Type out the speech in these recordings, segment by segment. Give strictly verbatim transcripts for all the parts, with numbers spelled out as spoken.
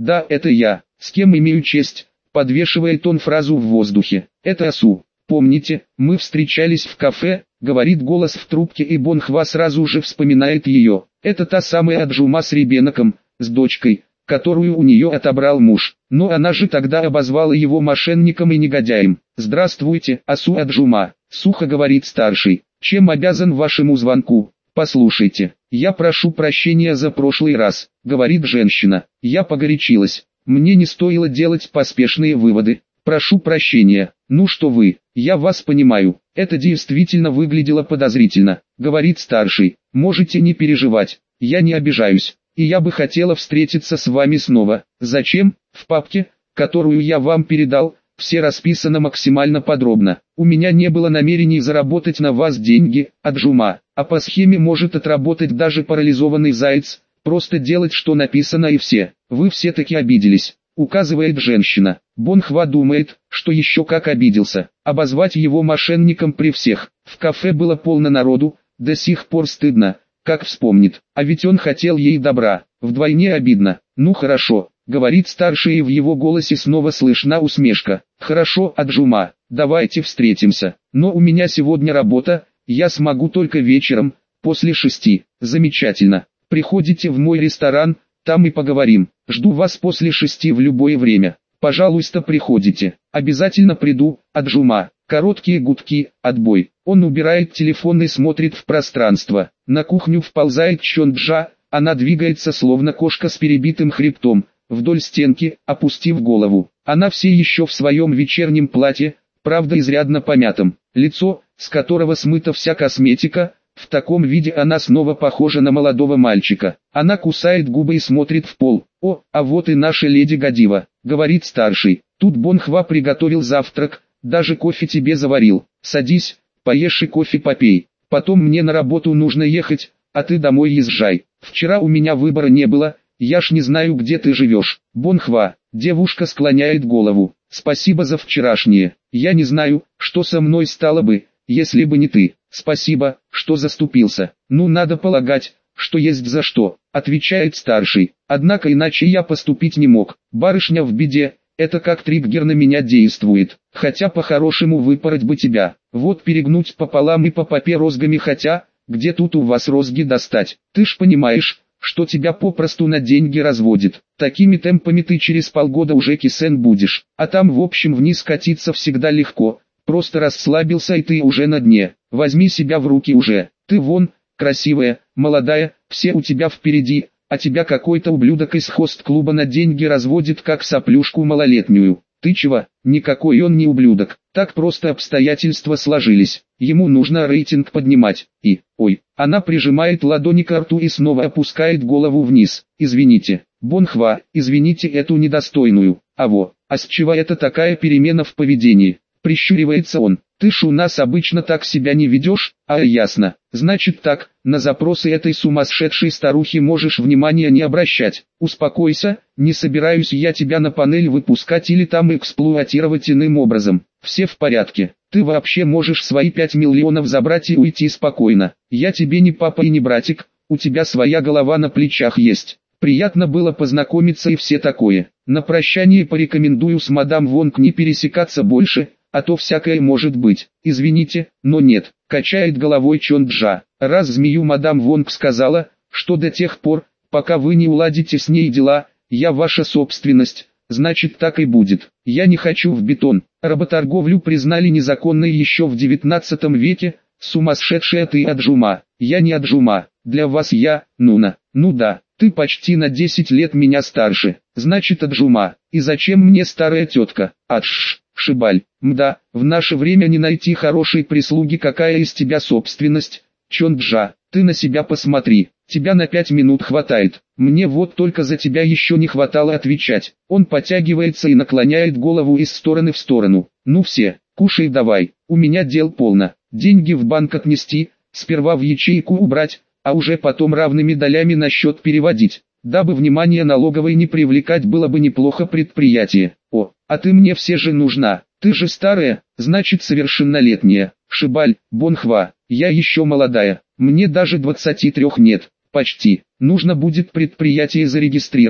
Да, это я. С кем имею честь? Подвешивает он фразу в воздухе. Это Асу. Помните, мы встречались в кафе, говорит голос в трубке, и Бонхва сразу же вспоминает ее. Это та самая Аджума с ребенком, с дочкой, которую у нее отобрал муж. Но она же тогда обозвала его мошенником и негодяем. Здравствуйте, Асу Аджума, сухо говорит старший. Чем обязан вашему звонку? Послушайте, я прошу прощения за прошлый раз, говорит женщина. Я погорячилась. Мне не стоило делать поспешные выводы. Прошу прощения. Ну что вы, я вас понимаю. Это действительно выглядело подозрительно, говорит старший. Можете не переживать. Я не обижаюсь. И я бы хотела встретиться с вами снова. Зачем? В папке, которую я вам передал, все расписано максимально подробно. У меня не было намерений заработать на вас деньги, Аджума. А по схеме может отработать даже парализованный заяц. Просто делать, что написано, и все. Вы все-таки обиделись, указывает женщина. Бонхва думает, что еще как обиделся. Обозвать его мошенником при всех. В кафе было полно народу, до сих пор стыдно, как вспомнит. А ведь он хотел ей добра. Вдвойне обидно. Ну хорошо, говорит старший, и в его голосе снова слышна усмешка. Хорошо, Аджума, давайте встретимся. Но у меня сегодня работа, я смогу только вечером, после шести. Замечательно. Приходите в мой ресторан, там и поговорим. Жду вас после шести в любое время. Пожалуйста, приходите. Обязательно приду, Аджума. Короткие гудки, отбой. Он убирает телефон и смотрит в пространство. На кухню вползает Чонджа, она двигается словно кошка с перебитым хребтом, вдоль стенки, опустив голову. Она все еще в своем вечернем платье, правда изрядно помятом. Лицо, с которого смыта вся косметика, в таком виде она снова похожа на молодого мальчика. Она кусает губы и смотрит в пол. «О, а вот и наша леди Гадива», — говорит старший. «Тут Бонхва приготовил завтрак, даже кофе тебе заварил. Садись, поешь и кофе попей. Потом мне на работу нужно ехать, а ты домой езжай. Вчера у меня выбора не было, я ж не знаю, где ты живешь». Бонхва, девушка склоняет голову. «Спасибо за вчерашнее. Я не знаю, что со мной стало бы, если бы не ты. Спасибо, что заступился. Ну, надо полагать, что есть за что», — отвечает старший. «Однако иначе я поступить не мог. Барышня в беде, это как триггер на меня действует. Хотя по-хорошему выпороть бы тебя. Вот перегнуть пополам и по попе розгами, хотя, где тут у вас розги достать? Ты ж понимаешь, что тебя попросту на деньги разводит. Такими темпами ты через полгода уже кисен будешь. А там в общем вниз катиться всегда легко. Просто расслабился и ты уже на дне. Возьми себя в руки уже. Ты вон, красивая, молодая, все у тебя впереди, а тебя какой-то ублюдок из хост-клуба на деньги разводит как соплюшку малолетнюю. Ты чего? Никакой он не ублюдок. Так просто обстоятельства сложились. Ему нужно рейтинг поднимать. И, ой, она прижимает ладони к рту и снова опускает голову вниз. Извините, Бонхва, извините эту недостойную. А во, а с чего это такая перемена в поведении? Прищуривается он. Ты ж у нас обычно так себя не ведешь, а ясно. Значит так, на запросы этой сумасшедшей старухи можешь внимания не обращать. Успокойся, не собираюсь я тебя на панель выпускать или там эксплуатировать иным образом. Все в порядке. Ты вообще можешь свои пять миллионов забрать и уйти спокойно. Я тебе не папа и не братик, у тебя своя голова на плечах есть. Приятно было познакомиться и все такое. На прощание порекомендую с мадам Вонг не пересекаться больше, а то всякое может быть. Извините, но нет, качает головой Чонджа. Раз змею мадам Вонг сказала, что до тех пор, пока вы не уладите с ней дела, я ваша собственность, значит так и будет. Я не хочу в бетон. Работорговлю признали незаконной еще в девятнадцатом веке, сумасшедшая ты Аджума. Я не Аджума, для вас я, Нуна. Ну да, ты почти на десять лет меня старше, значит Аджума. И зачем мне старая тетка? Адж. Шибаль, мда, в наше время не найти хорошей прислуги, какая из тебя собственность. Чонджа, ты на себя посмотри, тебя на пять минут хватает, мне вот только за тебя еще не хватало отвечать. Он подтягивается и наклоняет голову из стороны в сторону. Ну все, кушай давай, у меня дел полно, деньги в банк отнести, сперва в ячейку убрать, а уже потом равными долями на счет переводить. Дабы внимание налоговой не привлекать, было бы неплохо предприятие. О, а ты мне все же нужна, ты же старая, значит совершеннолетняя. Шибаль, Бонхва, я еще молодая, мне даже двадцати трёх нет, почти. Нужно будет предприятие зарегистрировать.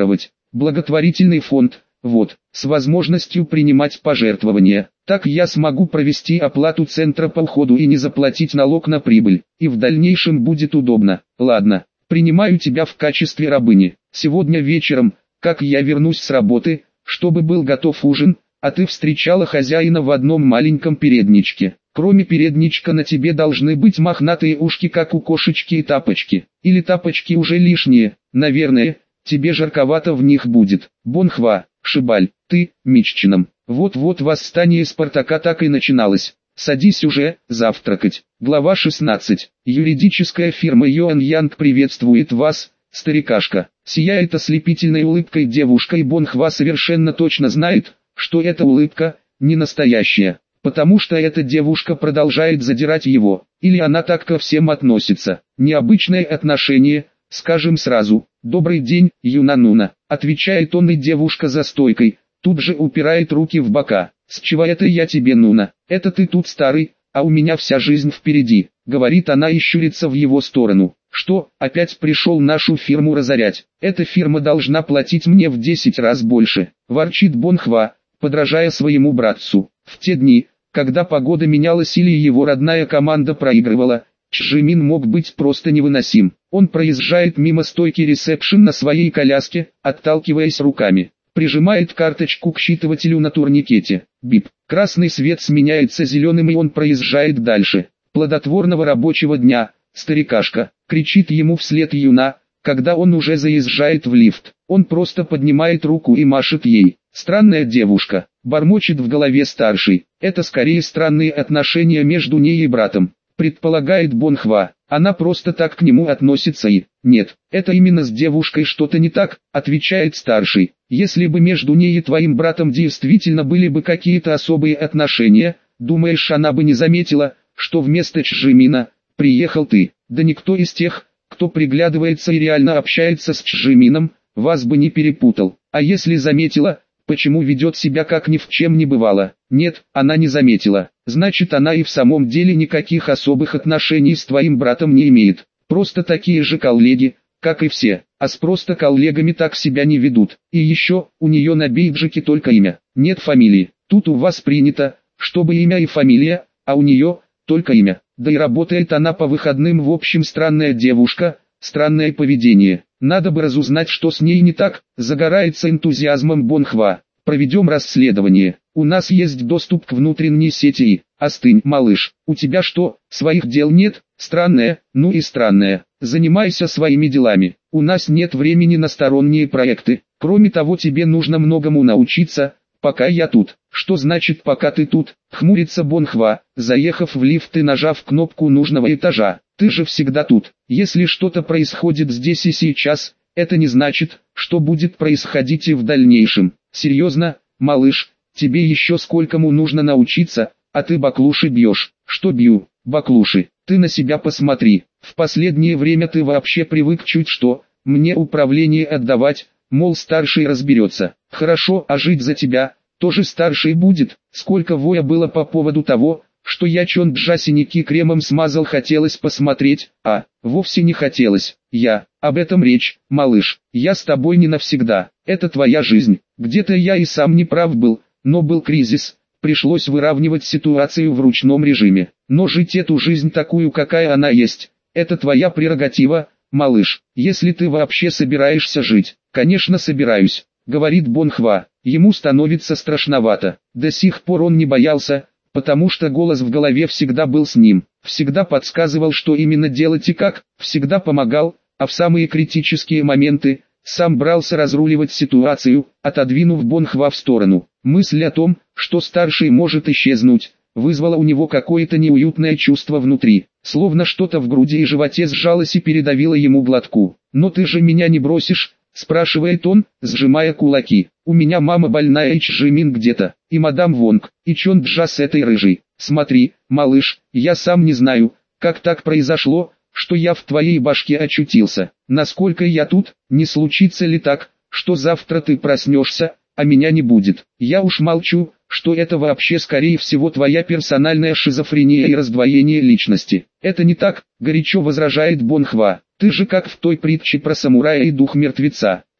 благотворительный фонд, вот, с возможностью принимать пожертвования. Так я смогу провести оплату центра по уходу и не заплатить налог на прибыль, и в дальнейшем будет удобно. Ладно, принимаю тебя в качестве рабыни. Сегодня вечером, как я вернусь с работы, чтобы был готов ужин, а ты встречала хозяина в одном маленьком передничке. Кроме передничка на тебе должны быть мохнатые ушки, как у кошечки, и тапочки. Или тапочки уже лишние, наверное, тебе жарковато в них будет. Бонхва, Шибаль, ты, Миччином. Вот-вот восстание Спартака так и начиналось. Садись уже, завтракать. Глава шестнадцать. Юридическая фирма Йоан Янг приветствует вас, старикашка. Сияет ослепительной улыбкой девушка, и Бонхва совершенно точно знает, что эта улыбка не настоящая. Потому что эта девушка продолжает задирать его, или она так ко всем относится. Необычное отношение, скажем сразу. «Добрый день, Юнануна», отвечает он, и девушка за стойкой тут же упирает руки в бока. «С чего это я тебе, Нуна? Это ты тут старый, а у меня вся жизнь впереди», говорит она и щурится в его сторону. «Что, опять пришел нашу фирму разорять? Эта фирма должна платить мне в десять раз больше», ворчит Бонхва, подражая своему братцу. В те дни, когда погода менялась или его родная команда проигрывала, Чжимин мог быть просто невыносим. Он проезжает мимо стойки ресепшн на своей коляске, отталкиваясь руками. Прижимает карточку к считывателю на турникете. Бип. Красный свет сменяется зеленым, и он проезжает дальше. «Плодотворного рабочего дня, старикашка», кричит ему вслед Юна, когда он уже заезжает в лифт. Он просто поднимает руку и машет ей. «Странная девушка», бормочет в голове старший. Это скорее странные отношения между ней и братом, предполагает Бонхва. Она просто так к нему относится и... Нет, это именно с девушкой что-то не так, отвечает старший. Если бы между ней и твоим братом действительно были бы какие-то особые отношения, думаешь, она бы не заметила, что вместо Чжимина приехал ты? Да никто из тех, кто приглядывается и реально общается с Чжимином, вас бы не перепутал. А если заметила, почему ведет себя как ни в чем не бывало? Нет, она не заметила. Значит, она и в самом деле никаких особых отношений с твоим братом не имеет. Просто такие же коллеги, как и все. А с просто коллегами так себя не ведут. И еще, у нее на бейджике только имя, нет фамилии. Тут у вас принято, чтобы имя и фамилия, а у нее только имя. Да и работает она по выходным. В общем, странная девушка, странное поведение. Надо бы разузнать, что с ней не так, загорается энтузиазмом Бонхва. Проведем расследование. У нас есть доступ к внутренней сети и... Остынь, малыш, у тебя что, своих дел нет? Странное, ну и странное. Занимайся своими делами. У нас нет времени на сторонние проекты. Кроме того, тебе нужно многому научиться, пока я тут. Что значит «пока ты тут»? Хмурится Бонхва, заехав в лифт и нажав кнопку нужного этажа. Ты же всегда тут. Если что-то происходит здесь и сейчас, это не значит, что будет происходить и в дальнейшем. Серьезно, малыш, тебе еще сколькому нужно научиться, а ты баклуши бьешь. Что бью, баклуши? Ты на себя посмотри. В последнее время ты вообще привык чуть что, мне управление отдавать, мол, старший разберется. Хорошо, а жить за тебя, тоже старший будет. Сколько воя было по поводу того, что я Чонджа синяки кремом смазал, хотелось посмотреть, а, вовсе не хотелось. Я, об этом речь, малыш, я с тобой не навсегда, это твоя жизнь. Где-то я и сам не прав был, но был кризис, пришлось выравнивать ситуацию в ручном режиме. Но жить эту жизнь такую, какая она есть, это твоя прерогатива, малыш. Если ты вообще собираешься жить. Конечно, собираюсь, говорит Бонхва. Ему становится страшновато. До сих пор он не боялся, потому что голос в голове всегда был с ним, всегда подсказывал, что именно делать и как, всегда помогал, а в самые критические моменты сам брался разруливать ситуацию, отодвинув Бонхва в сторону. Мысль о том, что старший может исчезнуть, вызвала у него какое-то неуютное чувство внутри, словно что-то в груди и животе сжалось и передавило ему глотку. «Но ты же меня не бросишь?» — спрашивает он, сжимая кулаки. «У меня мама больная и Чжимин где-то, и мадам Вонг, и Чонджа с этой рыжей. Смотри, малыш, я сам не знаю, как так произошло, что я в твоей башке очутился. Насколько я тут, не случится ли так, что завтра ты проснешься, а меня не будет? Я уж молчу, что это вообще скорее всего твоя персональная шизофрения и раздвоение личности». «Это не так», — горячо возражает Бонхва. «Ты же как в той притче про самурая и дух мертвеца.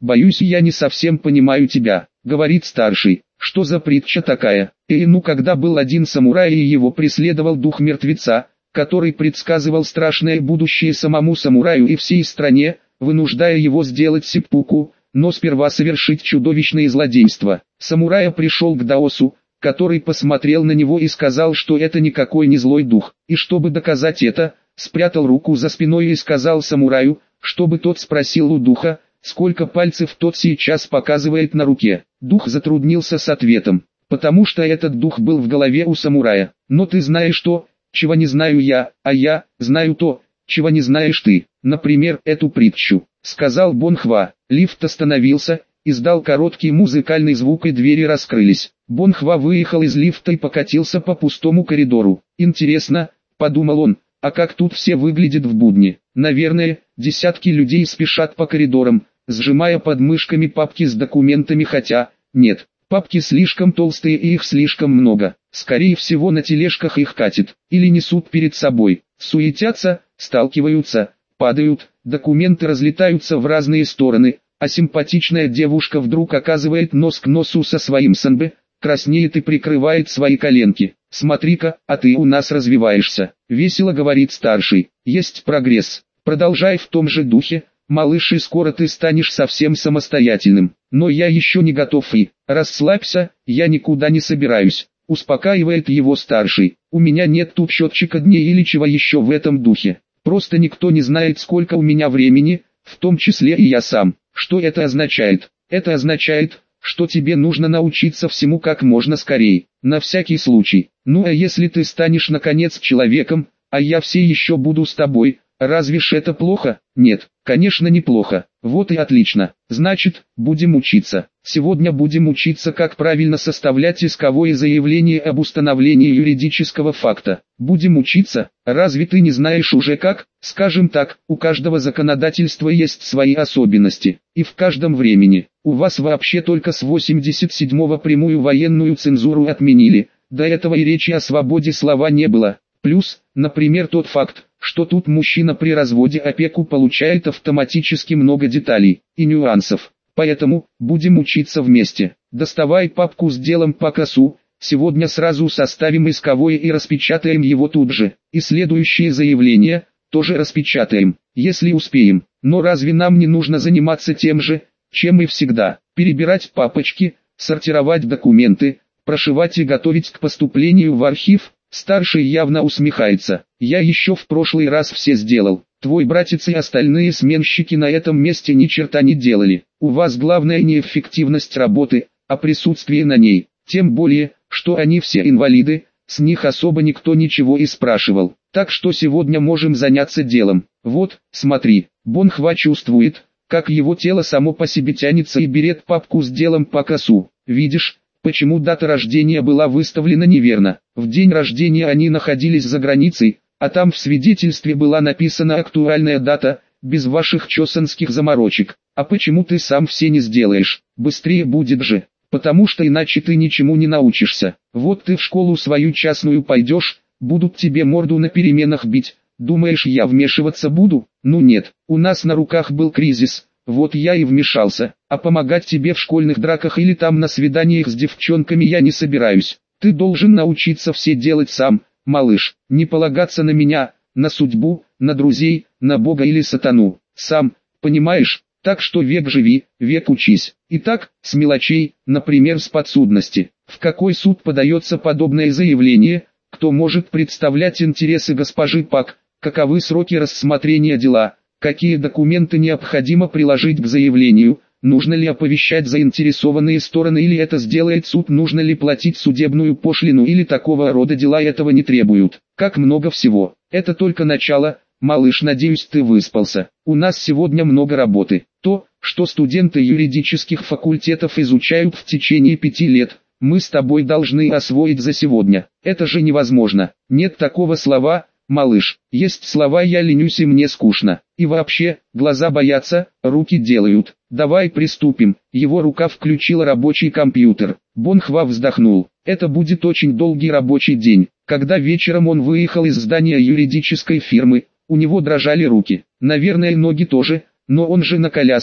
боюсь, я не совсем понимаю тебя, говорит старший. Что за притча такая? И ну когда был один самурай и его преследовал дух мертвеца, который предсказывал страшное будущее самому самураю и всей стране, вынуждая его сделать сеппуку, но сперва совершить чудовищное злодейство. Самурая пришел к даосу, который посмотрел на него и сказал, что это никакой не злой дух, и чтобы доказать это, спрятал руку за спиной и сказал самураю, чтобы тот спросил у духа, сколько пальцев тот сейчас показывает на руке. Дух затруднился с ответом, потому что этот дух был в голове у самурая. Но ты знаешь то, чего не знаю я, а я знаю то, чего не знаешь ты. Например, эту притчу, сказал Бонхва. Лифт остановился, издал короткий музыкальный звук и двери раскрылись. Бонхва выехал из лифта и покатился по пустому коридору. Интересно, подумал он, а как тут все выглядят в будни? Наверное, десятки людей спешат по коридорам, сжимая под мышками папки с документами, хотя, нет, папки слишком толстые и их слишком много. Скорее всего на тележках их катят, или несут перед собой, суетятся, сталкиваются, падают, документы разлетаются в разные стороны, а симпатичная девушка вдруг оказывает нос к носу со своим санбэ, краснеет и прикрывает свои коленки. «Смотри-ка, а ты у нас развиваешься», — весело говорит старший. «Есть прогресс. Продолжай в том же духе, малыш, и скоро ты станешь совсем самостоятельным. Но я еще не готов и...» «Расслабься, я никуда не собираюсь», — успокаивает его старший. «У меня нет тут счетчика дней или чего еще в этом духе. Просто никто не знает, сколько у меня времени, в том числе и я сам». «Что это означает?» «Это означает, что тебе нужно научиться всему как можно скорее, на всякий случай. Ну а если ты станешь наконец человеком, а я все еще буду с тобой, разве ж это плохо?» «Нет, конечно неплохо. Вот и отлично. Значит, будем учиться. Сегодня будем учиться, как правильно составлять исковое заявление об установлении юридического факта. Будем учиться? Разве ты не знаешь уже как? Скажем так, у каждого законодательства есть свои особенности, и в каждом времени. У вас вообще только с восемьдесят седьмого прямую военную цензуру отменили, до этого и речи о свободе слова не было. Плюс, например, тот факт, что тут мужчина при разводе опеку получает автоматически много деталей и нюансов. Поэтому, будем учиться вместе. Доставай папку с делом по КАСу, сегодня сразу составим исковое и распечатаем его тут же. И следующее заявление, тоже распечатаем, если успеем. Но разве нам не нужно заниматься тем же, чем и всегда? Перебирать папочки, сортировать документы, прошивать и готовить к поступлению в архив? Старший явно усмехается. Я еще в прошлый раз все сделал. Твой братец и остальные сменщики на этом месте ни черта не делали. У вас главное не эффективность работы, а присутствие на ней. Тем более, что они все инвалиды, с них особо никто ничего и спрашивал. Так что сегодня можем заняться делом. Вот, смотри, Бонхва чувствует, как его тело само по себе тянется и берет папку с делом по КАСу. Видишь, почему дата рождения была выставлена неверно? В день рождения они находились за границей, а там в свидетельстве была написана актуальная дата, без ваших чосанских заморочек. А почему ты сам все не сделаешь? Быстрее будет же, потому что иначе ты ничему не научишься. Вот ты в школу свою частную пойдешь, будут тебе морду на переменах бить. Думаешь, я вмешиваться буду? Ну нет, у нас на руках был кризис. Вот я и вмешался, а помогать тебе в школьных драках или там на свиданиях с девчонками я не собираюсь. Ты должен научиться все делать сам, малыш, не полагаться на меня, на судьбу, на друзей, на Бога или сатану. Сам, понимаешь, так что век живи, век учись. Итак, с мелочей, например с подсудности. В какой суд подается подобное заявление, кто может представлять интересы госпожи Пак, каковы сроки рассмотрения дела. Какие документы необходимо приложить к заявлению, нужно ли оповещать заинтересованные стороны или это сделает суд, нужно ли платить судебную пошлину или такого рода дела этого не требуют. Как много всего. Это только начало, малыш, надеюсь ты выспался. У нас сегодня много работы. То, что студенты юридических факультетов изучают в течение пяти лет, мы с тобой должны освоить за сегодня. Это же невозможно. Нет такого слова, малыш. Есть слова «я ленюсь» и «мне скучно». И вообще, глаза боятся, руки делают. Давай приступим. Его рука включила рабочий компьютер. Бонхва вздохнул. Это будет очень долгий рабочий день. Когда вечером он выехал из здания юридической фирмы, у него дрожали руки. Наверное, ноги тоже, но он же на коляске,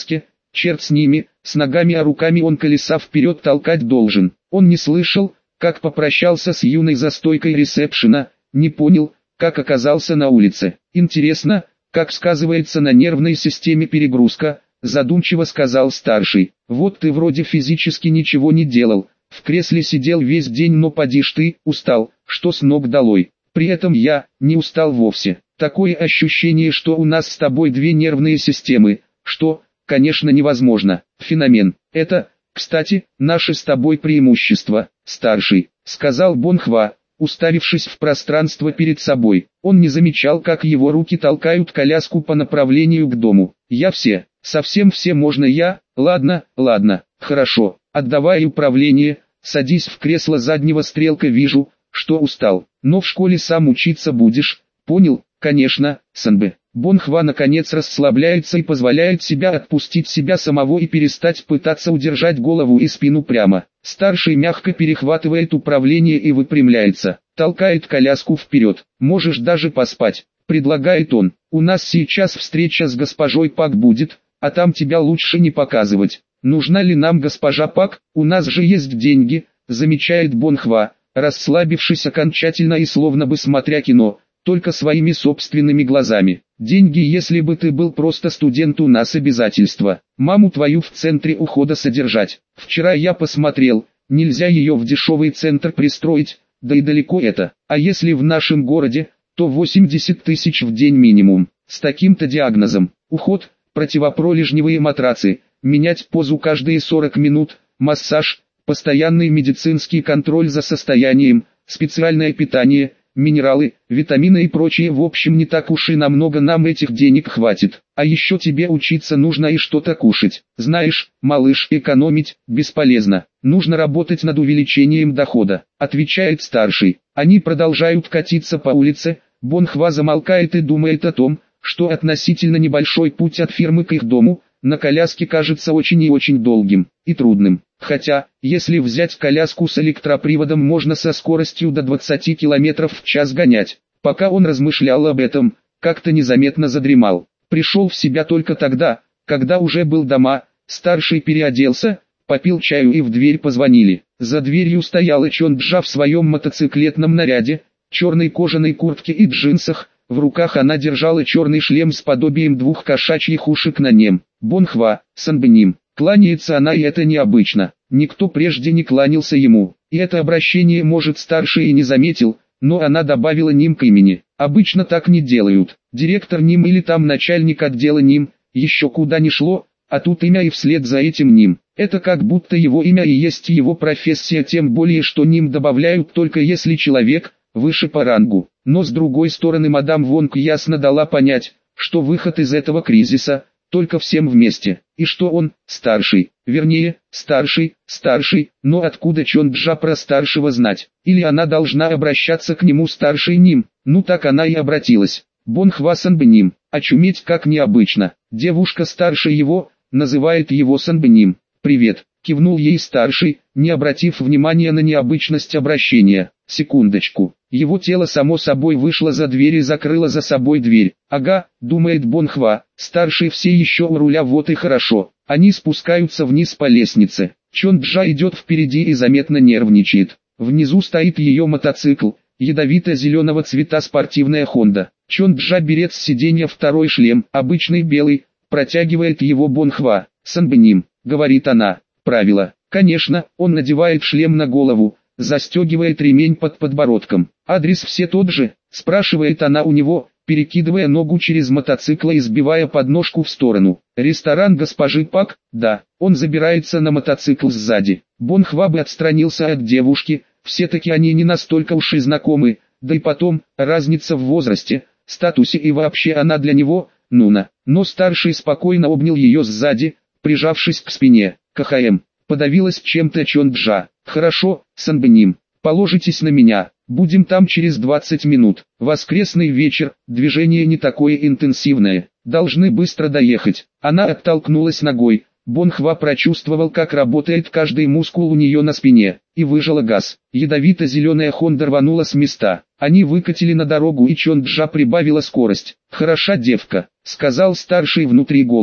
черт с ними, с ногами, а руками он колеса вперед толкать должен. Он не слышал, как попрощался с юной за стойкой ресепшена, не понял, как оказался на улице. Интересно, как сказывается на нервной системе перегрузка, задумчиво сказал старший. Вот ты вроде физически ничего не делал, в кресле сидел весь день, но поди ж ты, устал, что с ног долой. При этом я не устал вовсе. Такое ощущение, что у нас с тобой две нервные системы, что, конечно, невозможно. Феномен. Это, кстати, наше с тобой преимущество, старший, сказал Бонхва, уставившись в пространство перед собой. Он не замечал, как его руки толкают коляску по направлению к дому. Я все, совсем все можно я, ладно, ладно, хорошо, отдавай управление, садись в кресло заднего, стрелка, вижу, что устал, но в школе сам учиться будешь, понял? Конечно, Санбэ. Бонхва наконец расслабляется и позволяет себя отпустить себя самого и перестать пытаться удержать голову и спину прямо. Старший мягко перехватывает управление и выпрямляется, толкает коляску вперед. Можешь даже поспать, предлагает он. У нас сейчас встреча с госпожой Пак будет, а там тебя лучше не показывать. Нужна ли нам госпожа Пак? У нас же есть деньги, замечает Бонхва, расслабившись окончательно и словно бы смотря кино, только своими собственными глазами. Деньги, если бы ты был просто студент, у нас обязательства. Маму твою в центре ухода содержать. Вчера я посмотрел, нельзя ее в дешевый центр пристроить, да и далеко это. А если в нашем городе, то восемьдесят тысяч в день минимум. С таким-то диагнозом. Уход, противопролежневые матрацы, менять позу каждые сорок минут, массаж, постоянный медицинский контроль за состоянием, специальное питание, минералы, витамины и прочее. В общем, не так уж и намного нам этих денег хватит. А еще тебе учиться нужно и что-то кушать. Знаешь, малыш, экономить бесполезно. Нужно работать над увеличением дохода, отвечает старший. Они продолжают катиться по улице. Бонхва замолкает и думает о том, что относительно небольшой путь от фирмы к их дому на коляске кажется очень и очень долгим и трудным. Хотя, если взять коляску с электроприводом, можно со скоростью до двадцати километров в час гонять. Пока он размышлял об этом, как-то незаметно задремал. Пришел в себя только тогда, когда уже был дома. Старший переоделся, попил чаю и в дверь позвонили. За дверью стояла Чонджа в своем мотоциклетном наряде, черной кожаной куртке и джинсах. В руках она держала черный шлем с подобием двух кошачьих ушек на нем. Бонхва, Санбэним. Кланяется она, и это необычно. Никто прежде не кланялся ему. И это обращение, может, старший и не заметил, но она добавила Ним к имени. Обычно так не делают. Директор Ним или там начальник отдела Ним, еще куда ни шло, а тут имя и вслед за этим Ним. Это как будто его имя и есть его профессия, тем более что Ним добавляют только если человек выше по рангу. Но с другой стороны, мадам Вонг ясно дала понять, что выход из этого кризиса только всем вместе, и что он старший, вернее, старший, старший, но откуда Чонджа про старшего знать? Или она должна обращаться к нему старший Ним? Ну так она и обратилась. Бонхва Санбэним, очуметь как необычно. Девушка старше его, называет его Санбэним. «Привет», кивнул ей старший, не обратив внимания на необычность обращения. Секундочку. Его тело само собой вышло за дверь и закрыло за собой дверь. Ага, думает Бонхва, старший все еще у руля, вот и хорошо. Они спускаются вниз по лестнице. Чонджа идет впереди и заметно нервничает. Внизу стоит ее мотоцикл, ядовито-зеленого цвета спортивная Honda. Чонджа берет с сиденья второй шлем, обычный белый, протягивает его Бонхва. «Санбэним», говорит она, правило. Конечно, он надевает шлем на голову, застегивает ремень под подбородком. «Адрес все тот же?» – спрашивает она у него, перекидывая ногу через мотоцикл и сбивая подножку в сторону. «Ресторан госпожи Пак?» «Да». Он забирается на мотоцикл сзади. Бонхва бы отстранился от девушки, все-таки они не настолько уж и знакомы, да и потом, разница в возрасте, статусе и вообще она для него, Нуна. Но старший спокойно обнял ее сзади, прижавшись к спине. «КХМ». Подавилась чем-то Чонджа. «Хорошо, Санбэним, положитесь на меня, будем там через двадцать минут. Воскресный вечер, движение не такое интенсивное, должны быстро доехать». Она оттолкнулась ногой. Бонхва прочувствовал, как работает каждый мускул у нее на спине, и выжала газ. Ядовито-зеленая Honda рванула с места. Они выкатили на дорогу, и Чонджа прибавила скорость. «Хороша девка», — сказал старший внутри головы.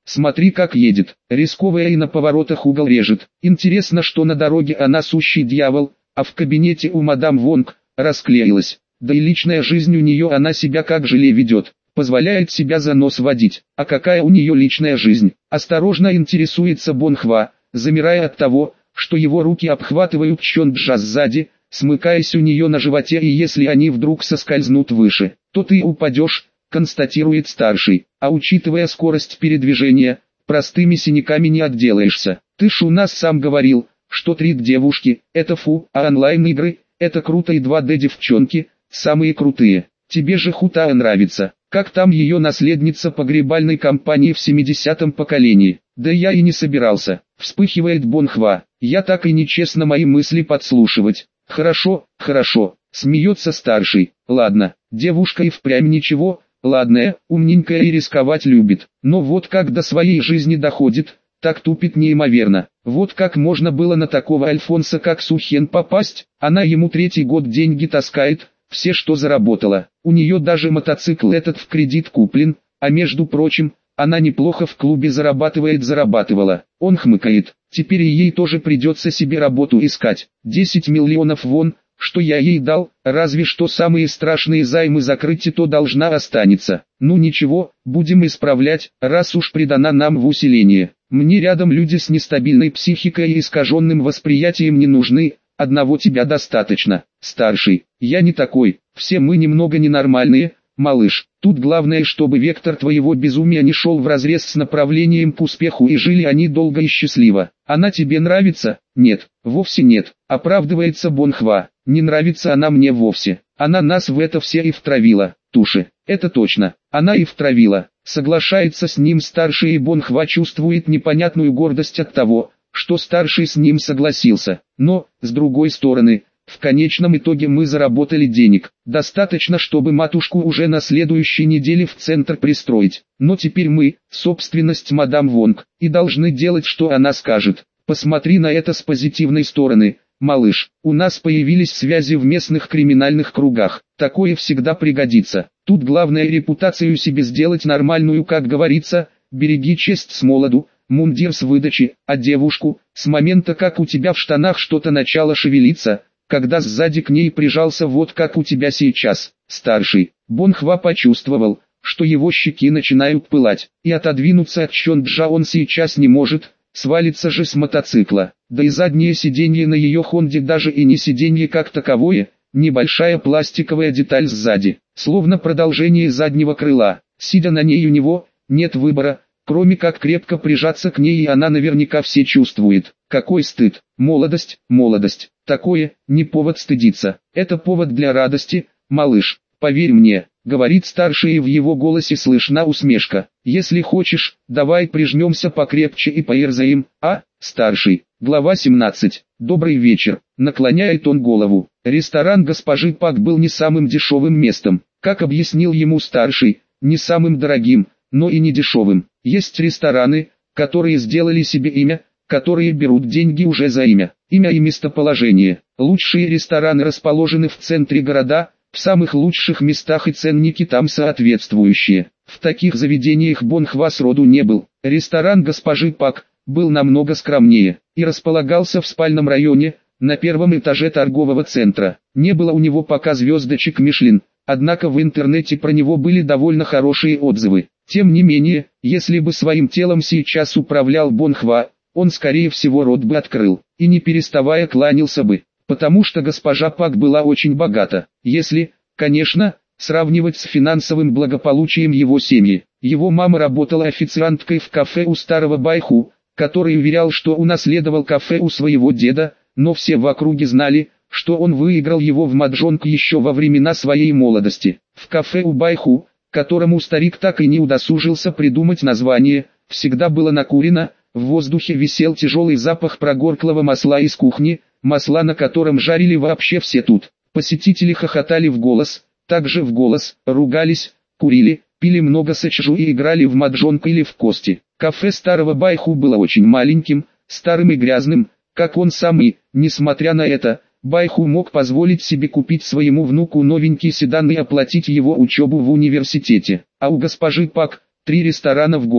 Смотри, как едет, рисковая и на поворотах угол режет. Интересно, что на дороге она сущий дьявол, а в кабинете у мадам Вонг расклеилась. Да и личная жизнь у нее, она себя как желе ведет, позволяет себя за нос водить. А какая у нее личная жизнь? Осторожно интересуется Бон Хва, замирая от того, что его руки обхватывают Чонджа сзади, смыкаясь у нее на животе, и если они вдруг соскользнут выше, то ты упадешь, констатирует старший. А учитывая скорость передвижения, простыми синяками не отделаешься. Ты ж у нас сам говорил, что трик девушки – это фу, а онлайн-игры – это круто, и два дэ девчонки – самые крутые. Тебе же Хутаа нравится, как там ее наследница погребальной компании в семидесятом поколении. Да я и не собирался, вспыхивает Бон Хва. Я так и нечестно мои мысли подслушивать. Хорошо, хорошо, смеется старший. Ладно, девушка и впрямь ничего, ладная, умненькая и рисковать любит. Но вот как до своей жизни доходит, так тупит неимоверно. Вот как можно было на такого альфонса как Сухен попасть? Она ему третий год деньги таскает, все что заработала. У нее даже мотоцикл этот в кредит куплен, а между прочим, она неплохо в клубе зарабатывает-зарабатывала. Он хмыкает, теперь и ей тоже придется себе работу искать. десять миллионов вон, что я ей дал, разве что самые страшные займы закрыть, и то должна останется. Ну ничего, будем исправлять, раз уж придана нам в усиление. Мне рядом люди с нестабильной психикой и искаженным восприятием не нужны, одного тебя достаточно. Старший, я не такой, все мы немного ненормальные, малыш. Тут главное, чтобы вектор твоего безумия не шел вразрез с направлением к успеху, и жили они долго и счастливо. Она тебе нравится? Нет, вовсе нет, оправдывается Бон Хва. Не нравится она мне вовсе. Она нас в это все и втравила. Туши, это точно, она и втравила. Соглашается с ним старший, и Бон Хва чувствует непонятную гордость от того, что старший с ним согласился. Но, с другой стороны, в конечном итоге мы заработали денег. Достаточно, чтобы матушку уже на следующей неделе в центр пристроить. Но теперь мы, собственность мадам Вонг, и должны делать, что она скажет. Посмотри на это с позитивной стороны, малыш. У нас появились связи в местных криминальных кругах. Такое всегда пригодится. Тут главное репутацию себе сделать нормальную, как говорится, береги честь с молоду. Мундир с выдачи, а девушку, с момента как у тебя в штанах что-то начало шевелиться, когда сзади к ней прижался, вот как у тебя сейчас. Старший, Бон Хва почувствовал, что его щеки начинают пылать, и отодвинуться от Чонджа он сейчас не может, свалится же с мотоцикла. Да и заднее сиденье на ее Хонде даже и не сиденье как таковое, небольшая пластиковая деталь сзади, словно продолжение заднего крыла. Сидя на ней у него, нет выбора, кроме как крепко прижаться к ней, и она наверняка все чувствует. Какой стыд, молодость, молодость, такое, не повод стыдиться, это повод для радости, малыш, поверь мне, говорит старший, и в его голосе слышна усмешка. Если хочешь, давай прижмемся покрепче и поерзаем, а, старший. Глава семнадцать. Добрый вечер, наклоняет он голову. Ресторан госпожи Пак был не самым дешевым местом, как объяснил ему старший, не самым дорогим, но и не дешевым. Есть рестораны, которые сделали себе имя, которые берут деньги уже за имя, имя и местоположение. Лучшие рестораны расположены в центре города, в самых лучших местах, и ценники там соответствующие. В таких заведениях Бон Хва сроду не был. Ресторан госпожи Пак был намного скромнее и располагался в спальном районе, на первом этаже торгового центра. Не было у него пока звездочек Мишлен, однако в интернете про него были довольно хорошие отзывы. Тем не менее, если бы своим телом сейчас управлял Бон Хва, он скорее всего рот бы открыл, и не переставая кланялся бы, потому что госпожа Пак была очень богата, если, конечно, сравнивать с финансовым благополучием его семьи. Его мама работала официанткой в кафе у старого Байху, который уверял, что унаследовал кафе у своего деда, но все в округе знали, что он выиграл его в маджонг еще во времена своей молодости. В кафе у Байху, которому старик так и не удосужился придумать название, всегда было накурено, в воздухе висел тяжелый запах прогорклого масла из кухни, масла, на котором жарили вообще все тут. Посетители хохотали в голос, также в голос, ругались, курили, пили много сэчжу и играли в маджонг или в кости. Кафе старого Байху было очень маленьким, старым и грязным, как он сам, и, несмотря на это, Байху мог позволить себе купить своему внуку новенький седан и оплатить его учебу в университете. А у госпожи Пак три ресторана в городе.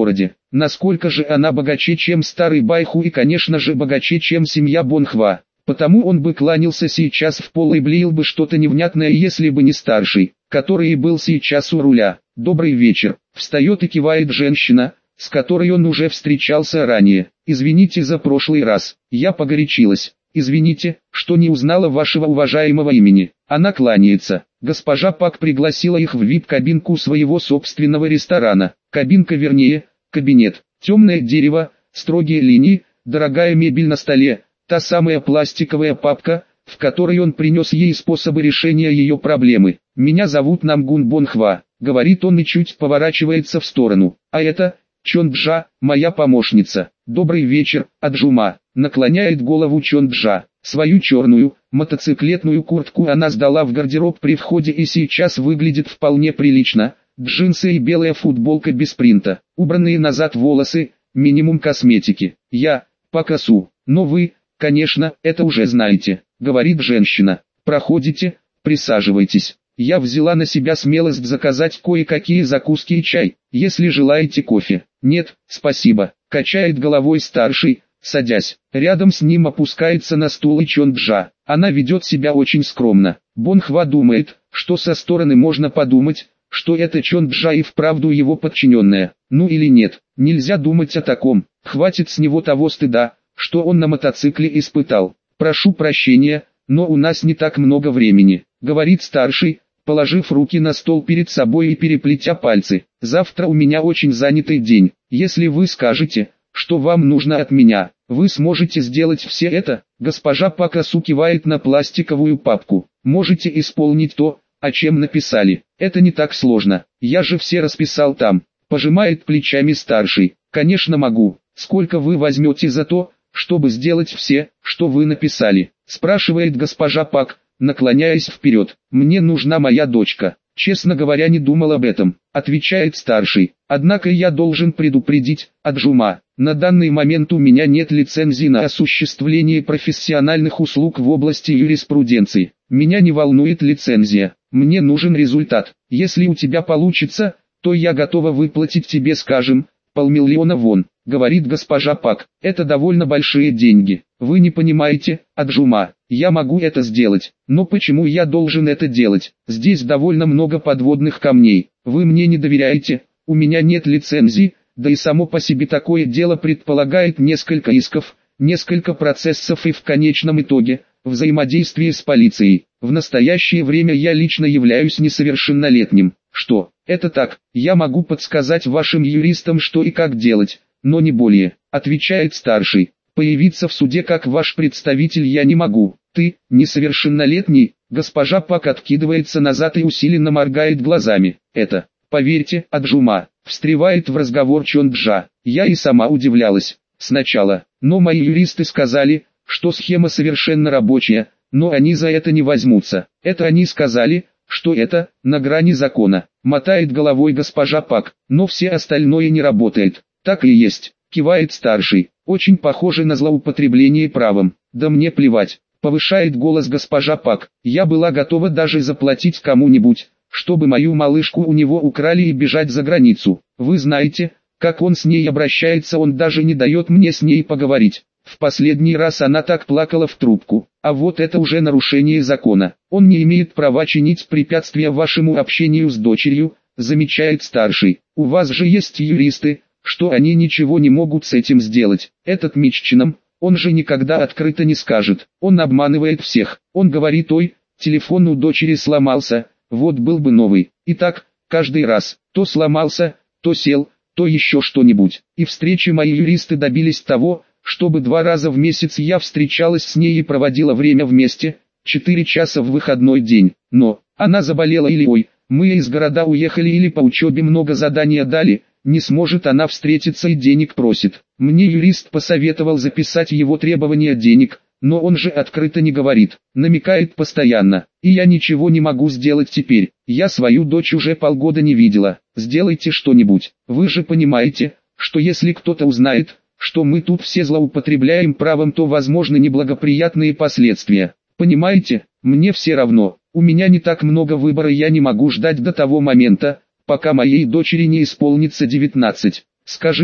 насколько же она богаче, чем старый Байху, и конечно же богаче, чем семья Бонхва. Потому он бы кланялся сейчас в пол и блеял бы что-то невнятное, если бы не старший, который и был сейчас у руля. «Добрый вечер», встает и кивает женщина, с которой он уже встречался ранее. «Извините за прошлый раз, я погорячилась. Извините, что не узнала вашего уважаемого имени». Она кланяется. Госпожа Пак пригласила их в ви ай пи-кабинку своего собственного ресторана. Кабинка, вернее, кабинет. Темное дерево, строгие линии, дорогая мебель на столе, та самая пластиковая папка, в которой он принес ей способы решения ее проблемы. «Меня зовут Намгун Бонхва», говорит он и чуть поворачивается в сторону. «А это Чонджа, моя помощница». «Добрый вечер, Аджума», наклоняет голову Чонджа. Свою черную, мотоциклетную куртку она сдала в гардероб при входе и сейчас выглядит вполне прилично. Джинсы и белая футболка без принта, убранные назад волосы, минимум косметики. «Я, Пакасу, но вы, конечно, это уже знаете», говорит женщина. «Проходите, присаживайтесь. Я взяла на себя смелость заказать кое-какие закуски и чай, если желаете кофе». «Нет, спасибо», качает головой старший, садясь. Рядом с ним опускается на стул и Чонджа. Она ведет себя очень скромно. Бонхва думает, что со стороны можно подумать, что это Чонджа и вправду его подчиненная. Ну или нет, нельзя думать о таком. Хватит с него того стыда, что он на мотоцикле испытал. «Прошу прощения, но у нас не так много времени», говорит старший, положив руки на стол перед собой и переплетя пальцы. «Завтра у меня очень занятый день. Если вы скажете, что вам нужно от меня, вы сможете сделать все это?» Госпожа Пакасу кивает на пластиковую папку. «Можете исполнить то, о чем написали. Это не так сложно. Я же все расписал там», пожимает плечами старший. «Конечно могу. Сколько вы возьмете за то, чтобы сделать все, что вы написали?» спрашивает госпожа Пак, наклоняясь вперед. «Мне нужна моя дочка». «Честно говоря, не думал об этом», отвечает старший. «Однако я должен предупредить, Аджума, на данный момент у меня нет лицензии на осуществление профессиональных услуг в области юриспруденции. Меня не волнует лицензия, мне нужен результат. Если у тебя получится, то я готова выплатить тебе, скажем, полмиллиона вон», говорит госпожа Пак. «Это довольно большие деньги. Вы не понимаете, Аджума, я могу это сделать, но почему я должен это делать? Здесь довольно много подводных камней. Вы мне не доверяете, у меня нет лицензии, да и само по себе такое дело предполагает несколько исков, несколько процессов и в конечном итоге, взаимодействие с полицией. В настоящее время я лично являюсь несовершеннолетним». «Что, это так? Я могу подсказать вашим юристам, что и как делать, но не более», отвечает старший. «Появиться в суде как ваш представитель я не могу». «Ты, несовершеннолетний?» Госпожа Пак откидывается назад и усиленно моргает глазами. «Это, поверьте, Аджума», встревает в разговор Чонджа. «Я и сама удивлялась. Сначала, но мои юристы сказали, что схема совершенно рабочая, но они за это не возьмутся. Это они сказали, что это на грани закона», мотает головой госпожа Пак. «Но все остальное не работает». «Так и есть», кивает старший. «Очень похоже на злоупотребление правом». «Да мне плевать», повышает голос госпожа Пак. «Я была готова даже заплатить кому-нибудь, чтобы мою малышку у него украли и бежать за границу. Вы знаете, как он с ней обращается, он даже не дает мне с ней поговорить. В последний раз она так плакала в трубку. А вот это уже нарушение закона. Он не имеет права чинить препятствия вашему общению с дочерью», замечает старший. «У вас же есть юристы, что они ничего не могут с этим сделать. Этот Миччином, он же никогда открыто не скажет. Он обманывает всех. Он говорит: ой, телефон у дочери сломался, вот был бы новый». И так, каждый раз, то сломался, то сел, то еще что-нибудь. И встречи мои юристы добились того, чтобы два раза в месяц я встречалась с ней и проводила время вместе, четыре часа в выходной день. Но, она заболела или ой, мы из города уехали или по учебе много задания дали, не сможет она встретиться и денег просит. Мне юрист посоветовал записать его требования денег, но он же открыто не говорит, намекает постоянно. И я ничего не могу сделать теперь. Я свою дочь уже полгода не видела. Сделайте что-нибудь. Вы же понимаете, что если кто-то узнает, что мы тут все злоупотребляем правом, то возможны неблагоприятные последствия. Понимаете, мне все равно. У меня не так много выбора, я не могу ждать до того момента, пока моей дочери не исполнится девятнадцать. Скажи,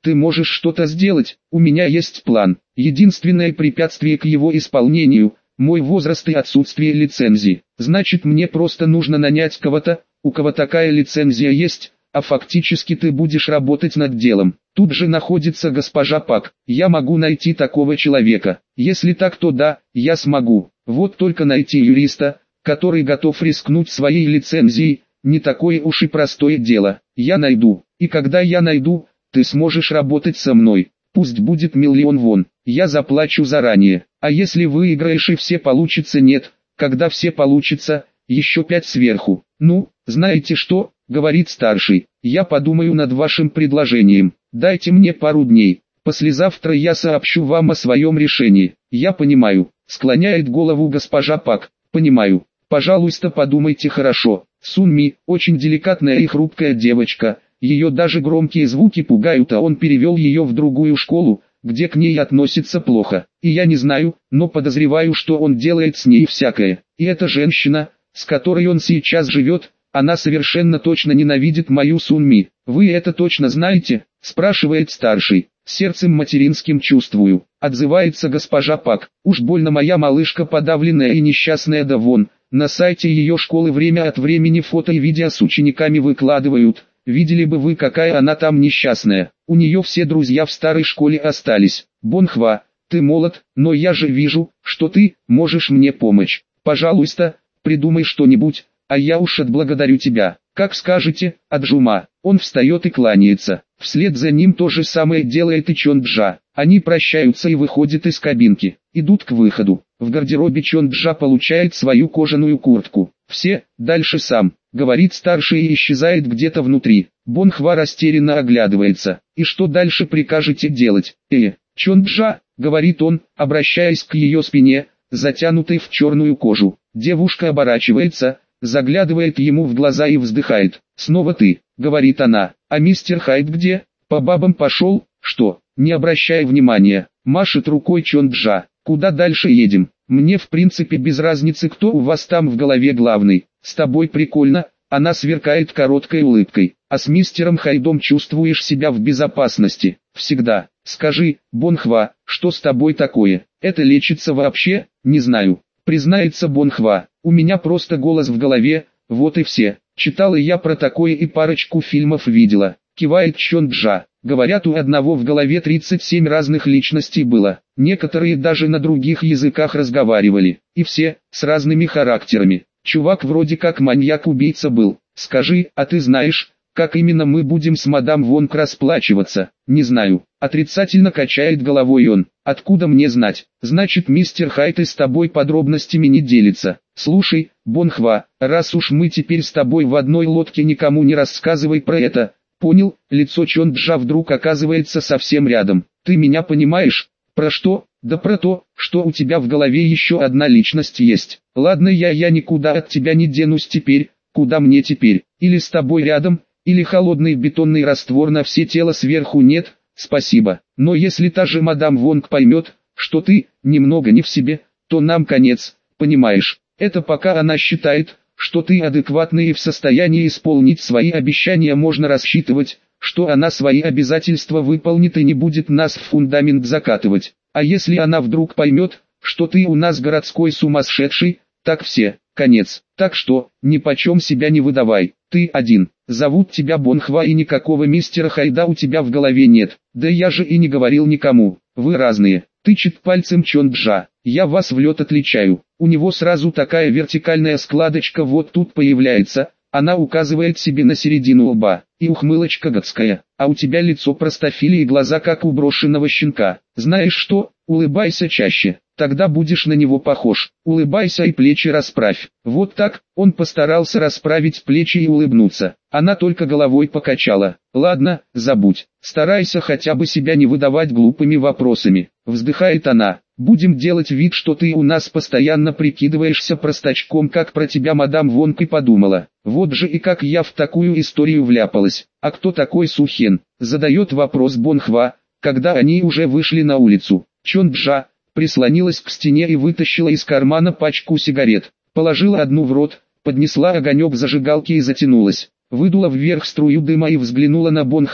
ты можешь что-то сделать, у меня есть план. Единственное препятствие к его исполнению – мой возраст и отсутствие лицензии. Значит, мне просто нужно нанять кого-то, у кого такая лицензия есть, а фактически ты будешь работать над делом. Тут же находится госпожа Пак. Я могу найти такого человека. Если так, то да, я смогу. Вот только найти юриста, который готов рискнуть своей лицензией, не такое уж и простое дело. Я найду. И когда я найду, ты сможешь работать со мной. Пусть будет миллион вон. Я заплачу заранее. А если выиграешь и все получится, нет. Когда все получится, еще пять сверху. Ну, знаете что, говорит старший. Я подумаю над вашим предложением. Дайте мне пару дней. Послезавтра я сообщу вам о своем решении. Я понимаю. Склоняет голову госпожа Пак. Понимаю. Пожалуйста, подумайте хорошо. Сунми очень деликатная и хрупкая девочка. Ее даже громкие звуки пугают, а он перевел ее в другую школу, где к ней относятся плохо. И я не знаю, но подозреваю, что он делает с ней всякое. И эта женщина, с которой он сейчас живет, она совершенно точно ненавидит мою Сунми. Вы это точно знаете? Спрашивает старший. Сердцем материнским чувствую. Отзывается госпожа Пак. Уж больно моя малышка подавленная и несчастная, да вон. На сайте ее школы время от времени фото и видео с учениками выкладывают. Видели бы вы, какая она там несчастная. У нее все друзья в старой школе остались. Бонхва, ты молод, но я же вижу, что ты можешь мне помочь. Пожалуйста, придумай что-нибудь, а я уж отблагодарю тебя. Как скажете, Аджума. Он встает и кланяется. Вслед за ним то же самое делает и Чонджа. Они прощаются и выходят из кабинки. Идут к выходу. В гардеробе Чонджа получает свою кожаную куртку. Все, дальше сам, говорит старший и исчезает где-то внутри. Бонхва растерянно оглядывается. И что дальше прикажете делать? Э, Чонджа, говорит он, обращаясь к ее спине, затянутой в черную кожу. Девушка оборачивается, заглядывает ему в глаза и вздыхает. «Снова ты», — говорит она, — «а мистер Хайд где? По бабам пошел, что?» Не обращай внимания, машет рукой Чонджа. «Куда дальше едем? Мне в принципе без разницы, кто у вас там в голове главный. С тобой прикольно». Она сверкает короткой улыбкой. «А с мистером Хайдом чувствуешь себя в безопасности? Всегда. Скажи, Бонхва, что с тобой такое? Это лечится вообще? Не знаю». Признается Бонхва. «У меня просто голос в голове, вот и все. Читала я про такое и парочку фильмов видела». Кивает Чонджа. Говорят, у одного в голове тридцать семь разных личностей было. Некоторые даже на других языках разговаривали. И все, с разными характерами. Чувак вроде как маньяк-убийца был. Скажи, а ты знаешь, как именно мы будем с мадам Вонг расплачиваться? Не знаю. Отрицательно качает головой он. Откуда мне знать? Значит, мистер Хайт и с тобой подробностями не делится. Слушай, Бонхва, раз уж мы теперь с тобой в одной лодке, никому не рассказывай про это. Понял? Лицо Чонджа вдруг оказывается совсем рядом. Ты меня понимаешь? Про что? Да про то, что у тебя в голове еще одна личность есть. Ладно, я я никуда от тебя не денусь теперь. Куда мне теперь? Или с тобой рядом, или холодный бетонный раствор на все тело сверху? Нет, спасибо. Но если та же мадам Вонг поймет, что ты немного не в себе, то нам конец, понимаешь? Это пока она считает, что ты адекватный и в состоянии исполнить свои обещания, можно рассчитывать, что она свои обязательства выполнит и не будет нас в фундамент закатывать. А если она вдруг поймет, что ты у нас городской сумасшедший, так все, конец. Так что, ни почем себя не выдавай, ты один. Зовут тебя Бонхва и никакого мистера Хайда у тебя в голове нет. Да я же и не говорил никому, вы разные. Тычет пальцем Чонджа. Я вас в лед отличаю. У него сразу такая вертикальная складочка вот тут появляется. Она указывает себе на середину лба. И ухмылочка гадская. А у тебя лицо простофили и глаза как у брошенного щенка. Знаешь что? Улыбайся чаще. Тогда будешь на него похож. Улыбайся и плечи расправь. Вот так. Он постарался расправить плечи и улыбнуться. Она только головой покачала. Ладно, забудь. Старайся хотя бы себя не выдавать глупыми вопросами. Вздыхает она. Будем делать вид, что ты у нас постоянно прикидываешься простачком, как про тебя мадам Вонг и подумала. Вот же и как я в такую историю вляпалась. А кто такой Сухен? Задает вопрос Бонхва, когда они уже вышли на улицу. Чонджа прислонилась к стене и вытащила из кармана пачку сигарет. Положила одну в рот, поднесла огонек зажигалки и затянулась. Выдула вверх струю дыма и взглянула на Бонхва,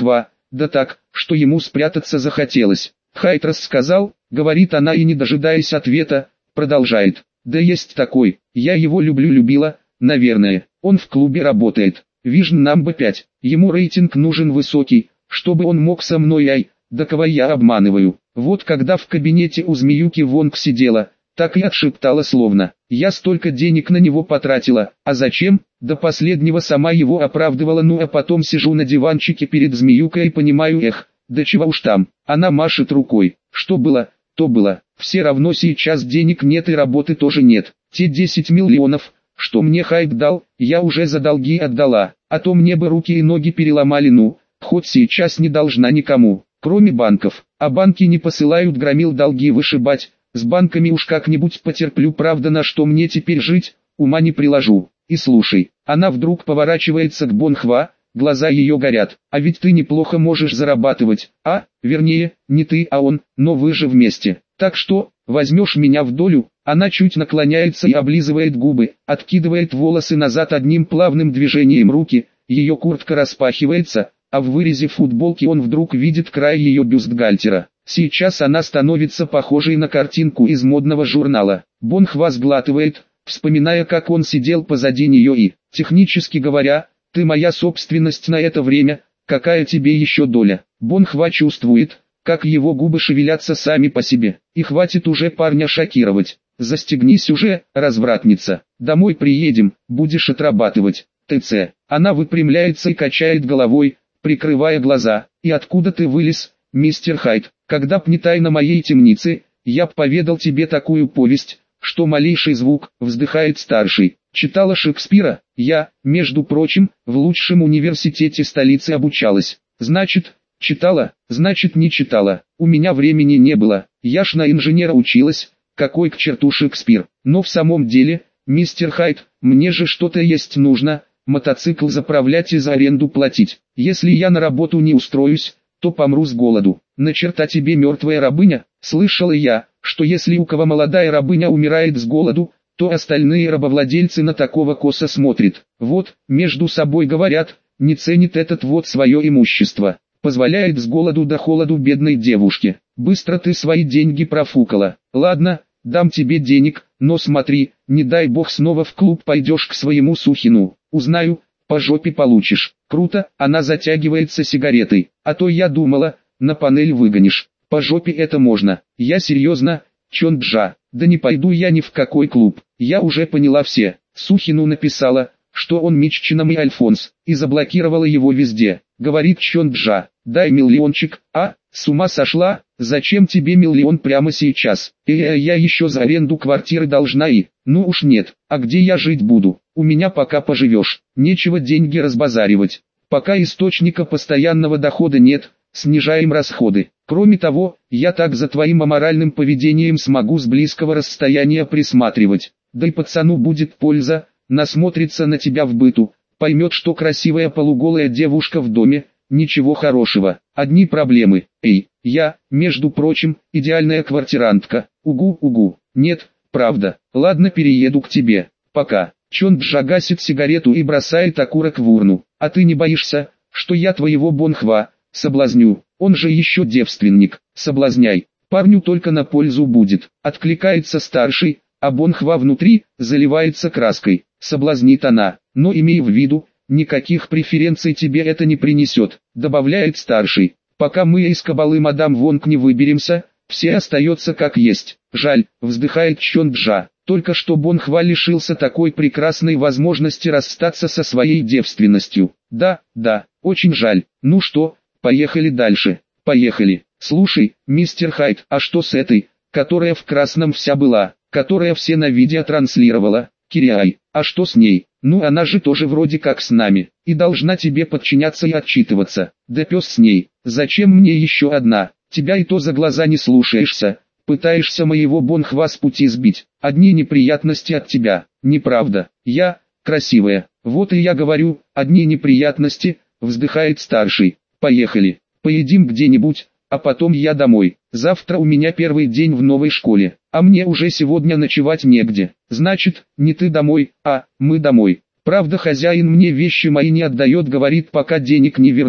да так, что ему спрятаться захотелось. Хайтрас сказал, говорит она и не дожидаясь ответа, продолжает. Да есть такой, я его люблю-любила, наверное, он в клубе работает. Vision Number пять, ему рейтинг нужен высокий, чтобы он мог со мной, ай, да кого я обманываю. Вот когда в кабинете у Змеюки Вонг сидела, так и отшептала словно. Я столько денег на него потратила, а зачем? До последнего сама его оправдывала, ну а потом сижу на диванчике перед Змеюкой и понимаю, эх, да чего уж там. Она машет рукой. Что было, то было. Все равно сейчас денег нет и работы тоже нет. Те десять миллионов, что мне Хайп дал, я уже за долги отдала. А то мне бы руки и ноги переломали, ну, хоть сейчас не должна никому, кроме банков. А банки не посылают громил долги вышибать. С банками уж как-нибудь потерплю, правда, на что мне теперь жить, ума не приложу. И слушай, она вдруг поворачивается к Бонхва, глаза ее горят. А ведь ты неплохо можешь зарабатывать, а, вернее, не ты, а он, но вы же вместе. Так что, возьмешь меня в долю? Она чуть наклоняется и облизывает губы, откидывает волосы назад одним плавным движением руки, ее куртка распахивается, а в вырезе футболки он вдруг видит край ее бюстгальтера. Сейчас она становится похожей на картинку из модного журнала. Бонхва сглатывает, вспоминая, как он сидел позади нее и, технически говоря, ты моя собственность на это время, какая тебе еще доля. Бонхва чувствует, как его губы шевелятся сами по себе, и хватит уже парня шокировать. Застегнись уже, развратница, домой приедем, будешь отрабатывать, ТЦ. Она выпрямляется и качает головой, прикрывая глаза. И откуда ты вылез, мистер Хайт? Когда б не тайна моей темницы, я б поведал тебе такую повесть, что малейший звук, вздыхает старший. Читала Шекспира, я, между прочим, в лучшем университете столицы обучалась. Значит, читала, значит не читала, у меня времени не было, я ж на инженера училась, какой к черту Шекспир. Но в самом деле, мистер Хайт, мне же что-то есть нужно, мотоцикл заправлять и за аренду платить. Если я на работу не устроюсь, то помру с голоду. На черта тебе мертвая рабыня? Слышала я, что если у кого молодая рабыня умирает с голоду, то остальные рабовладельцы на такого косо смотрят. Вот, между собой говорят, не ценит этот вот свое имущество. Позволяет с голоду до холоду бедной девушке. Быстро ты свои деньги профукала. Ладно, дам тебе денег, но смотри, не дай бог снова в клуб пойдешь к своему Сухину. Узнаю, по жопе получишь. Круто, она затягивается сигаретой. А то я думала, на панель выгонишь. По жопе это можно. Я серьезно, Чонджа. Да не пойду я ни в какой клуб. Я уже поняла все. Сухину написала, что он Миччином и Альфонс, и заблокировала его везде. Говорит Чонджа, дай миллиончик. А, с ума сошла? Зачем тебе миллион прямо сейчас? Э, -э я еще за аренду квартиры должна и... Ну уж нет, а где я жить буду? У меня пока поживешь, нечего деньги разбазаривать. Пока источника постоянного дохода нет, снижаем расходы. Кроме того, я так за твоим аморальным поведением смогу с близкого расстояния присматривать. Да и пацану будет польза, насмотрится на тебя в быту, поймет, что красивая полуголая девушка в доме, ничего хорошего, одни проблемы. Эй, я, между прочим, идеальная квартирантка. Угу-угу, нет, правда, ладно, перееду к тебе, пока. Чонджа гасит сигарету и бросает окурок в урну. А ты не боишься, что я твоего Бонхва соблазню? Он же еще девственник. Соблазняй, парню только на пользу будет. Откликается старший, а Бонхва внутри заливается краской. Соблазнит она, но имей в виду, никаких преференций тебе это не принесет, добавляет старший. Пока мы из кабалы мадам Вонг не выберемся, все остается как есть. Жаль, вздыхает Чонджа. Только что Бонхва лишился такой прекрасной возможности расстаться со своей девственностью. Да, да, очень жаль. Ну что, поехали дальше. Поехали. Слушай, мистер Хайт, а что с этой, которая в красном вся была, которая все на видео транслировала? Кириай, а что с ней? Ну она же тоже вроде как с нами, и должна тебе подчиняться и отчитываться. Да пес с ней, зачем мне еще одна? Тебя и то за глаза не слушаешься. Пытаешься моего Бонхва с пути сбить. Одни неприятности от тебя. Неправда. Я, красивая. Вот и я говорю, одни неприятности, вздыхает старший. Поехали. Поедим где-нибудь, а потом я домой. Завтра у меня первый день в новой школе, а мне уже сегодня ночевать негде. Значит, не ты домой, а мы домой. Правда, хозяин мне вещи мои не отдает, говорит, пока денег не верну,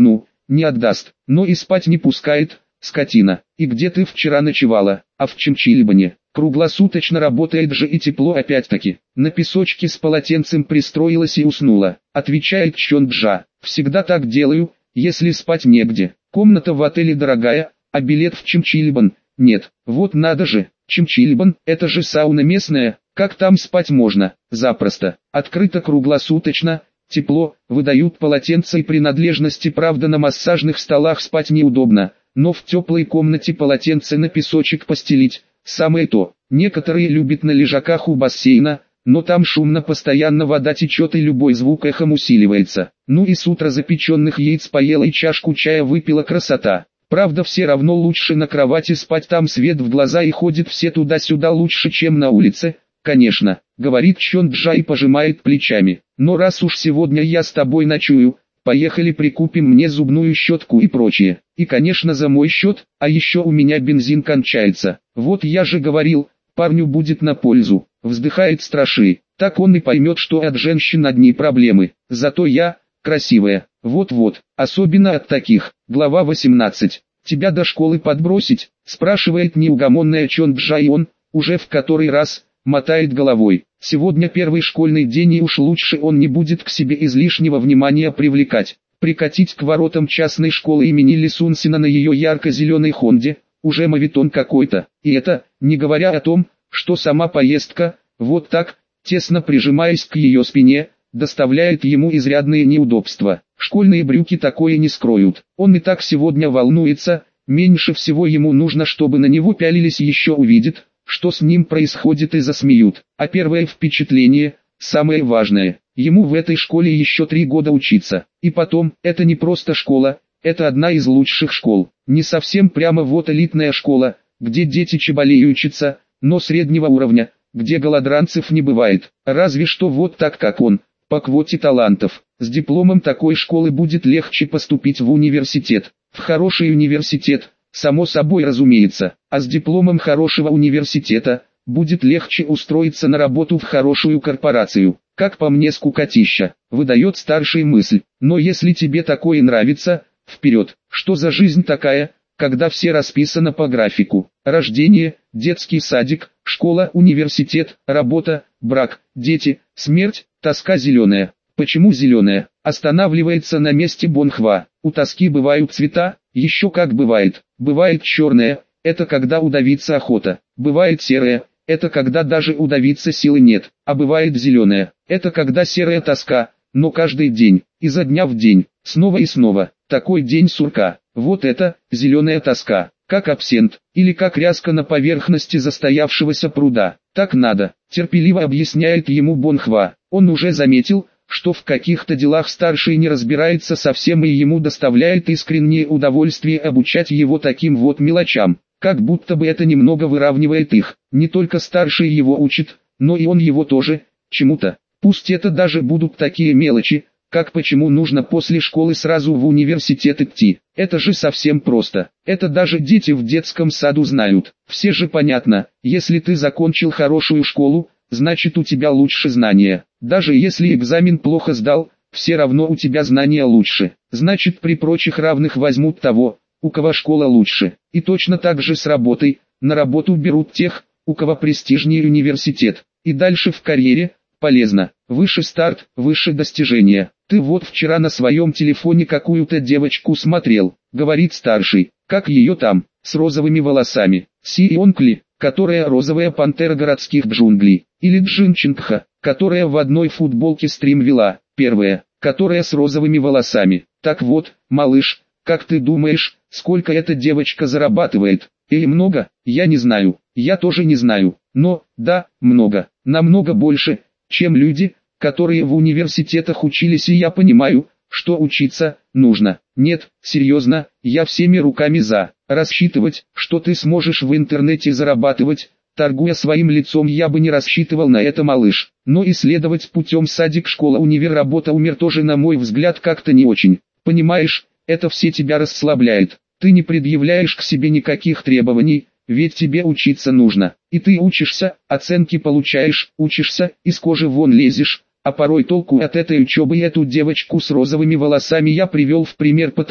не отдаст, но и спать не пускает, скотина. И где ты вчера ночевала? А в Чимчилибане. Круглосуточно работает же и тепло опять-таки. На песочке с полотенцем пристроилась и уснула. Отвечает Чонджа. Всегда так делаю, если спать негде. Комната в отеле дорогая, а билет в Чимчилибан нет. Вот надо же, Чимчилибан, это же сауна местная, как там спать можно? Запросто. Открыто круглосуточно, тепло, выдают полотенца и принадлежности, правда на массажных столах спать неудобно, но в теплой комнате полотенце на песочек постелить, самое то. Некоторые любят на лежаках у бассейна, но там шумно, постоянно вода течет и любой звук эхом усиливается. Ну и с утра запеченных яиц поела и чашку чая выпила, красота. Правда все равно лучше на кровати спать, там свет в глаза и ходит все туда-сюда лучше, чем на улице. Конечно, говорит Чонджа и пожимает плечами. Но раз уж сегодня я с тобой ночую, поехали прикупим мне зубную щетку и прочее. И конечно за мой счет, а еще у меня бензин кончается. Вот я же говорил, парню будет на пользу. Вздыхает Страши. Так он и поймет, что от женщин одни проблемы. Зато я, красивая. Вот-вот, особенно от таких. Глава восемнадцать. Тебя до школы подбросить? Спрашивает неугомонная Чонджа, и он, уже в который раз, мотает головой. Сегодня первый школьный день, и уж лучше он не будет к себе излишнего внимания привлекать. Прикатить к воротам частной школы имени Лисунсина на ее ярко-зеленой Хонде, уже мавитон какой-то. И это, не говоря о том, что сама поездка, вот так, тесно прижимаясь к ее спине, доставляет ему изрядные неудобства. Школьные брюки такое не скроют. Он и так сегодня волнуется, меньше всего ему нужно, чтобы на него пялились, еще увидит, что с ним происходит, и засмеют. А первое впечатление, самое важное, ему в этой школе еще три года учиться. И потом, это не просто школа, это одна из лучших школ. Не совсем прямо вот элитная школа, где дети чеболей учатся, но среднего уровня, где голодранцев не бывает. Разве что вот так, как он, по квоте талантов. С дипломом такой школы будет легче поступить в университет. В хороший университет, само собой разумеется, а с дипломом хорошего университета, будет легче устроиться на работу в хорошую корпорацию. Как по мне, скукотища, выдает старший мысль. Но если тебе такое нравится, вперед. Что за жизнь такая, когда все расписано по графику? Рождение, детский садик, школа, университет, работа, брак, дети, смерть, тоска зеленая. Почему зеленая? Останавливается на месте Бонхва. У тоски бывают цвета, еще как бывает. Бывает черная, это когда удавиться охота. Бывает серая, это когда даже удавиться силы нет. А бывает зеленая, это когда серая тоска, но каждый день, изо дня в день, снова и снова. Такой день сурка. Вот это, зеленая тоска, как абсент, или как ряска на поверхности застоявшегося пруда. Так надо, терпеливо объясняет ему Бонхва. Он уже заметил, что в каких-то делах старший не разбирается совсем, и ему доставляет искреннее удовольствие обучать его таким вот мелочам, как будто бы это немного выравнивает их. Не только старший его учит, но и он его тоже, чему-то. Пусть это даже будут такие мелочи, как почему нужно после школы сразу в университет идти. Это же совсем просто. Это даже дети в детском саду знают. Все же понятно, если ты закончил хорошую школу, значит у тебя лучше знания. Даже если экзамен плохо сдал, все равно у тебя знания лучше. Значит при прочих равных возьмут того, у кого школа лучше. И точно так же с работой. На работу берут тех, у кого престижнее университет. И дальше в карьере полезно. Выше старт, выше достижения. Ты вот вчера на своем телефоне какую-то девочку смотрел, говорит старший. Как ее там, с розовыми волосами? Сионкли, которая розовая пантера городских джунглей. Или Джинчингха, которая в одной футболке стрим вела. Первая, которая с розовыми волосами. Так вот, малыш, как ты думаешь, сколько эта девочка зарабатывает? Или много? Я не знаю. Я тоже не знаю. Но, да, много. Намного больше, чем люди, которые в университетах учились, и я понимаю, что учиться нужно. Нет, серьезно, я всеми руками за. Рассчитывать, что ты сможешь в интернете зарабатывать, торгуя своим лицом, я бы не рассчитывал на это, малыш. Но исследовать путем садик, школа, универ, работа, умер тоже, на мой взгляд, как-то не очень. Понимаешь, это все тебя расслабляет. Ты не предъявляешь к себе никаких требований, ведь тебе учиться нужно. И ты учишься, оценки получаешь, учишься, из кожи вон лезешь. А порой толку от этой учебы. И эту девочку с розовыми волосами я привел в пример потому,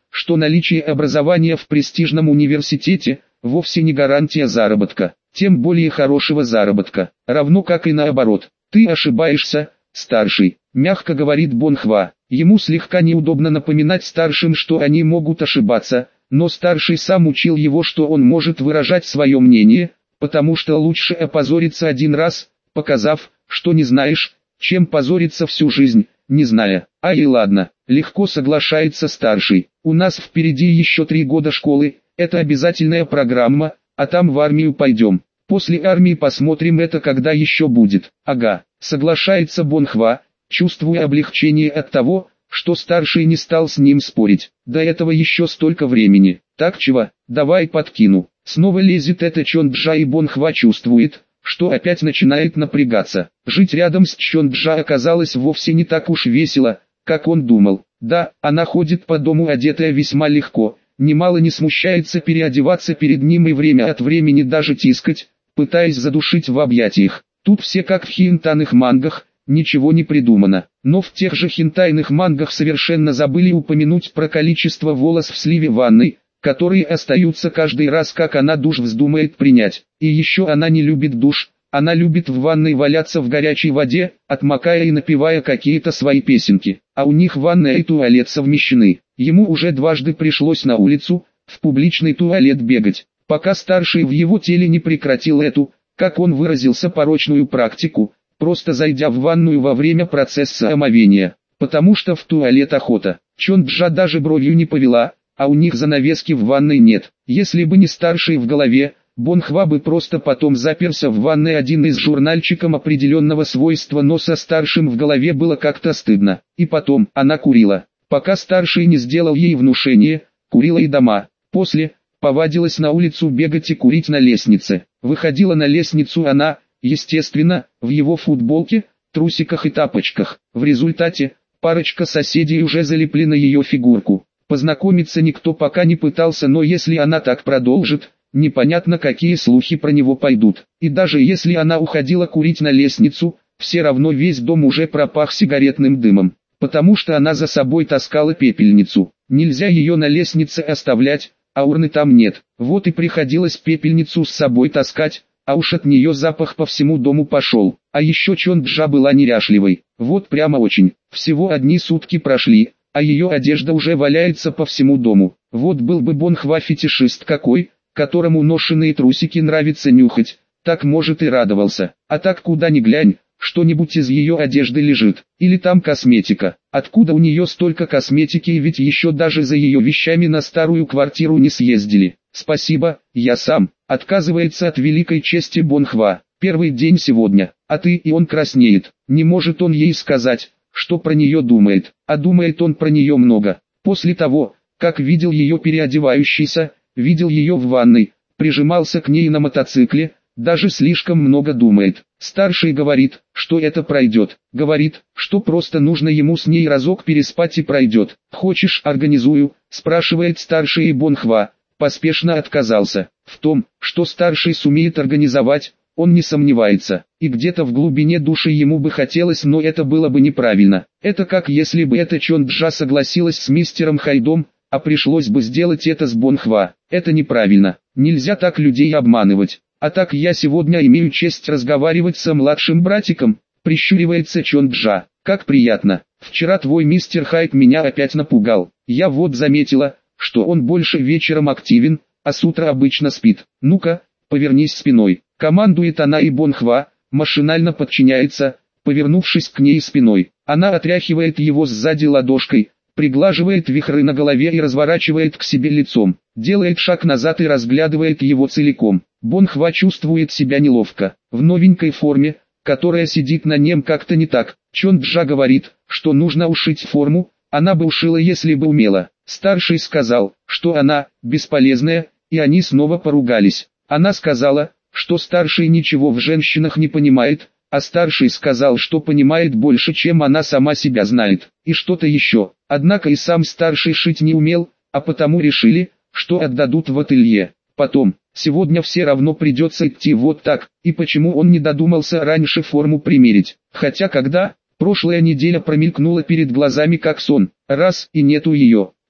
что наличие образования в престижном университете вовсе не гарантия заработка, тем более хорошего заработка, равно как и наоборот. Ты ошибаешься, старший, мягко говорит Бонхва. Ему слегка неудобно напоминать старшим, что они могут ошибаться, но старший сам учил его, что он может выражать свое мнение, потому что лучше опозориться один раз, показав, что не знаешь, чем позориться всю жизнь, не зная. А и ладно, легко соглашается старший. У нас впереди еще три года школы, это обязательная программа, а там в армию пойдем. После армии посмотрим, это когда еще будет. Ага, соглашается Бонхва, чувствуя облегчение от того, что старший не стал с ним спорить. До этого еще столько времени. Так чего, давай подкину. Снова лезет это Чонджа, и Бонхва чувствует, что опять начинает напрягаться. Жить рядом с Чонджа оказалось вовсе не так уж весело, как он думал. Да, она ходит по дому одетая весьма легко, немало не смущается переодеваться перед ним и время от времени даже тискать, пытаясь задушить в объятиях. Тут все как в хинтайных мангах, ничего не придумано. Но в тех же хинтайных мангах совершенно забыли упомянуть про количество волос в сливе ванной, которые остаются каждый раз, как она душ вздумает принять. И еще она не любит душ, она любит в ванной валяться в горячей воде, отмокая и напевая какие-то свои песенки. А у них ванная и туалет совмещены. Ему уже дважды пришлось на улицу, в публичный туалет бегать, пока старший в его теле не прекратил эту, как он выразился, порочную практику, просто зайдя в ванную во время процесса омовения. Потому что в туалет охота. Чонджа даже бровью не повела, а у них занавески в ванной нет. Если бы не старший в голове, Бонхва бы просто потом заперся в ванной один из журнальчиком определенного свойства, но со старшим в голове было как-то стыдно. И потом, она курила. Пока старший не сделал ей внушение, курила и дома. После, повадилась на улицу бегать и курить на лестнице. Выходила на лестницу она, естественно, в его футболке, трусиках и тапочках. В результате, парочка соседей уже залепли на ее фигурку. Познакомиться никто пока не пытался, но если она так продолжит, непонятно какие слухи про него пойдут. И даже если она уходила курить на лестницу, все равно весь дом уже пропах сигаретным дымом. Потому что она за собой таскала пепельницу. Нельзя ее на лестнице оставлять, а урны там нет. Вот и приходилось пепельницу с собой таскать, а уж от нее запах по всему дому пошел. А еще Чонджа была неряшливой. Вот прямо очень. Всего одни сутки прошли, а ее одежда уже валяется по всему дому. Вот был бы Бонхва фетишист какой, которому ношеные трусики нравится нюхать, так может и радовался. А так куда ни глянь, что-нибудь из ее одежды лежит, или там косметика. Откуда у нее столько косметики, и ведь еще даже за ее вещами на старую квартиру не съездили. Спасибо, я сам. Отказывается от великой чести Бонхва. Первый день сегодня, а ты, и он краснеет. Не может он ей сказать, что про нее думает, а думает он про нее много. После того, как видел ее переодевающейся, видел ее в ванной, прижимался к ней на мотоцикле, даже слишком много думает. Старший говорит, что это пройдет. Говорит, что просто нужно ему с ней разок переспать и пройдет. «Хочешь, организую?» – спрашивает старший, и Бонхва поспешно отказался. В том, что старший сумеет организовать, он не сомневается. И где-то в глубине души ему бы хотелось, но это было бы неправильно. Это как если бы эта Чонджа согласилась с мистером Хайдом, а пришлось бы сделать это с Бонхва. Это неправильно. Нельзя так людей обманывать. А так я сегодня имею честь разговаривать со младшим братиком, прищуривается Чонджа. Как приятно. Вчера твой мистер Хайд меня опять напугал. Я вот заметила, что он больше вечером активен, а с утра обычно спит. Ну-ка, повернись спиной. Командует она, и Бонхва машинально подчиняется, повернувшись к ней спиной. Она отряхивает его сзади ладошкой, приглаживает вихры на голове и разворачивает к себе лицом. Делает шаг назад и разглядывает его целиком. Бонхва чувствует себя неловко. В новенькой форме, которая сидит на нем как-то не так. Чонджа говорит, что нужно ушить форму, она бы ушила, если бы умела. Старший сказал, что она бесполезная, и они снова поругались. Она сказала, что старший ничего в женщинах не понимает, а старший сказал, что понимает больше, чем она сама себя знает, и что-то еще. Однако и сам старший шить не умел, а потому решили, что отдадут в ателье. Потом, сегодня все равно придется идти вот так, и почему он не додумался раньше форму примерить. Хотя когда, прошлая неделя промелькнула перед глазами как сон, раз и нету ее.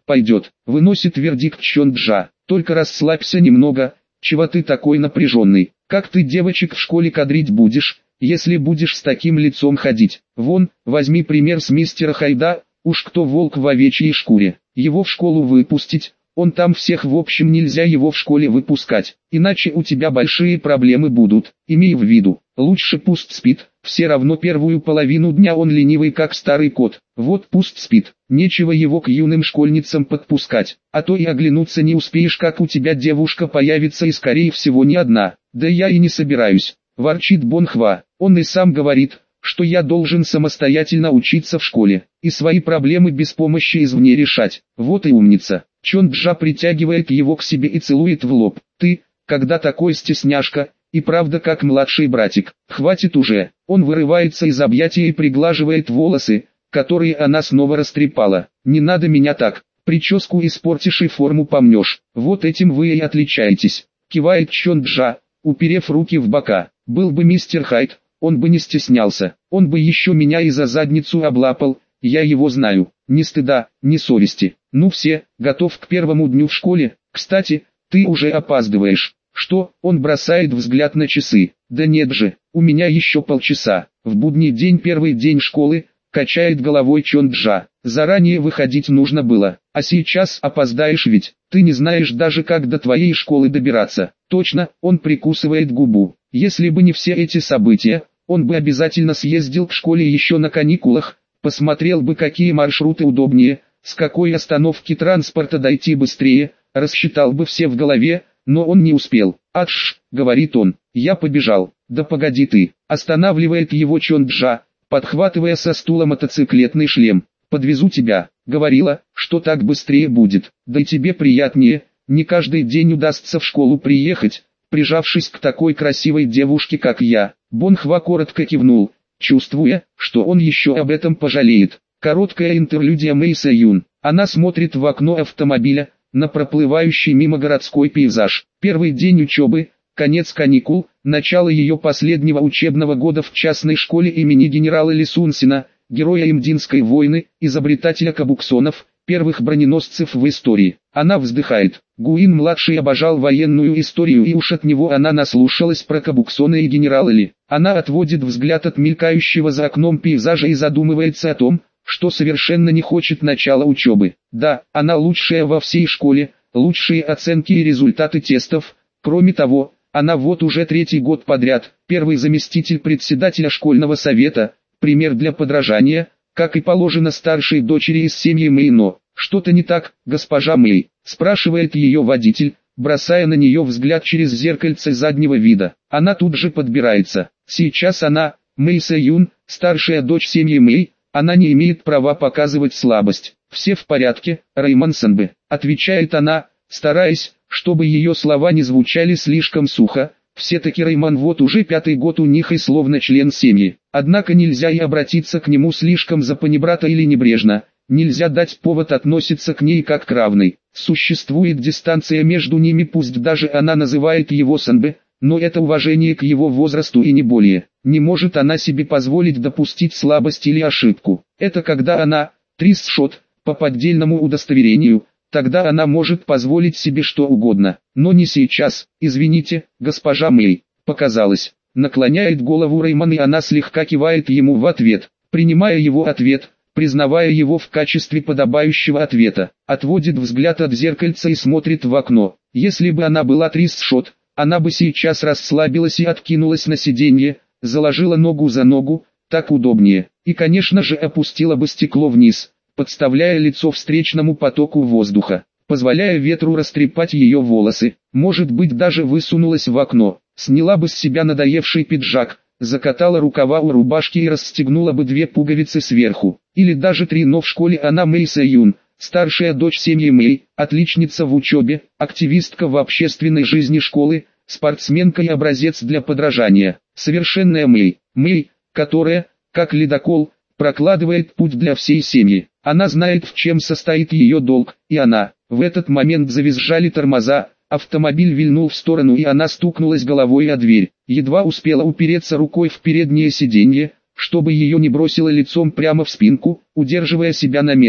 пойдет, выносит вердикт Чонджа. Только расслабься немного, чего ты такой напряженный, как ты девочек в школе кадрить будешь, если будешь с таким лицом ходить. Вон, возьми пример с мистера Хайда, уж кто волк в овечьей шкуре, его в школу выпустить, он там всех, в общем нельзя его в школе выпускать, иначе у тебя большие проблемы будут, имей в виду, лучше пусть спит, все равно первую половину дня он ленивый как старый кот, вот пусть спит, нечего его к юным школьницам подпускать, а то и оглянуться не успеешь, как у тебя девушка появится и скорее всего не одна, да я и не собираюсь, ворчит Бонхва, он и сам говорит, что я должен самостоятельно учиться в школе, и свои проблемы без помощи извне решать, вот и умница. Чонджа притягивает его к себе и целует в лоб. Ты, когда такой стесняшка, и правда как младший братик, хватит уже. Он вырывается из объятия и приглаживает волосы, которые она снова растрепала. Не надо меня так, прическу испортишь и форму помнешь, вот этим вы и отличаетесь. Кивает Чонджа, уперев руки в бока. Был бы мистер Хайд, он бы не стеснялся, он бы еще меня и за задницу облапал, я его знаю, ни стыда, ни совести. Ну все, готов к первому дню в школе, кстати, ты уже опаздываешь. Что, он бросает взгляд на часы, да нет же, у меня еще полчаса, в будний день первый день школы, качает головой Чонджа, заранее выходить нужно было, а сейчас опоздаешь ведь, ты не знаешь даже как до твоей школы добираться. Точно, он прикусывает губу, если бы не все эти события, он бы обязательно съездил к школе еще на каникулах, посмотрел бы какие маршруты удобнее, с какой остановки транспорта дойти быстрее, рассчитал бы все в голове, но он не успел. «Аш», — говорит он, — «я побежал». «Да погоди ты», — останавливает его Чонджа, подхватывая со стула мотоциклетный шлем. «Подвезу тебя», — говорила, что так быстрее будет, да и тебе приятнее, не каждый день удастся в школу приехать, прижавшись к такой красивой девушке как я. Бонхва коротко кивнул, чувствуя, что он еще об этом пожалеет. Короткая интерлюдия Мэй Сэ-юн. Она смотрит в окно автомобиля, на проплывающий мимо городской пейзаж. Первый день учебы, конец каникул, начало ее последнего учебного года в частной школе имени генерала Ли Сунсина, героя Имдинской войны, изобретателя кабуксонов, первых броненосцев в истории. Она вздыхает. Гуин-младший обожал военную историю, и уж от него она наслушалась про кабуксоны и генерала Ли. Она отводит взгляд от мелькающего за окном пейзажа и задумывается о том, что совершенно не хочет начала учебы. Да, она лучшая во всей школе, лучшие оценки и результаты тестов. Кроме того, она вот уже третий год подряд, первый заместитель председателя школьного совета, пример для подражания, как и положено старшей дочери из семьи Мэй. Но что-то не так, госпожа Мэй, спрашивает ее водитель, бросая на нее взгляд через зеркальце заднего вида. Она тут же подбирается. Сейчас она, Мэй Сэ-юн, старшая дочь семьи Мэй, она не имеет права показывать слабость. «Все в порядке, Рэймон Санбэ», — отвечает она, стараясь, чтобы ее слова не звучали слишком сухо. Все-таки Рэймон вот уже пятый год у них и словно член семьи. Однако нельзя и обратиться к нему слишком запанибрато или небрежно, нельзя дать повод относиться к ней как к равной. Существует дистанция между ними, пусть даже она называет его Санбэ, но это уважение к его возрасту и не более. Не может она себе позволить допустить слабость или ошибку. Это когда она, трисшот, по поддельному удостоверению, тогда она может позволить себе что угодно. Но не сейчас, извините, госпожа Мэй, показалось. Наклоняет голову Рэймон, и она слегка кивает ему в ответ, принимая его ответ, признавая его в качестве подобающего ответа. Отводит взгляд от зеркальца и смотрит в окно. Если бы она была трисшот, она бы сейчас расслабилась и откинулась на сиденье, заложила ногу за ногу, так удобнее, и конечно же опустила бы стекло вниз, подставляя лицо встречному потоку воздуха, позволяя ветру растрепать ее волосы, может быть даже высунулась в окно, сняла бы с себя надоевший пиджак, закатала рукава у рубашки и расстегнула бы две пуговицы сверху, или даже три, но в школе она Мэй Сэ-юн, старшая дочь семьи Мэй, отличница в учебе, активистка в общественной жизни школы, спортсменка и образец для подражания, совершенная Мэй, Мэй, которая, как ледокол, прокладывает путь для всей семьи. Она знает, в чем состоит ее долг, и она. В этот момент завизжали тормоза, автомобиль вильнул в сторону, и она стукнулась головой о дверь, едва успела упереться рукой в переднее сиденье, чтобы ее не бросило лицом прямо в спинку, удерживая себя на месте.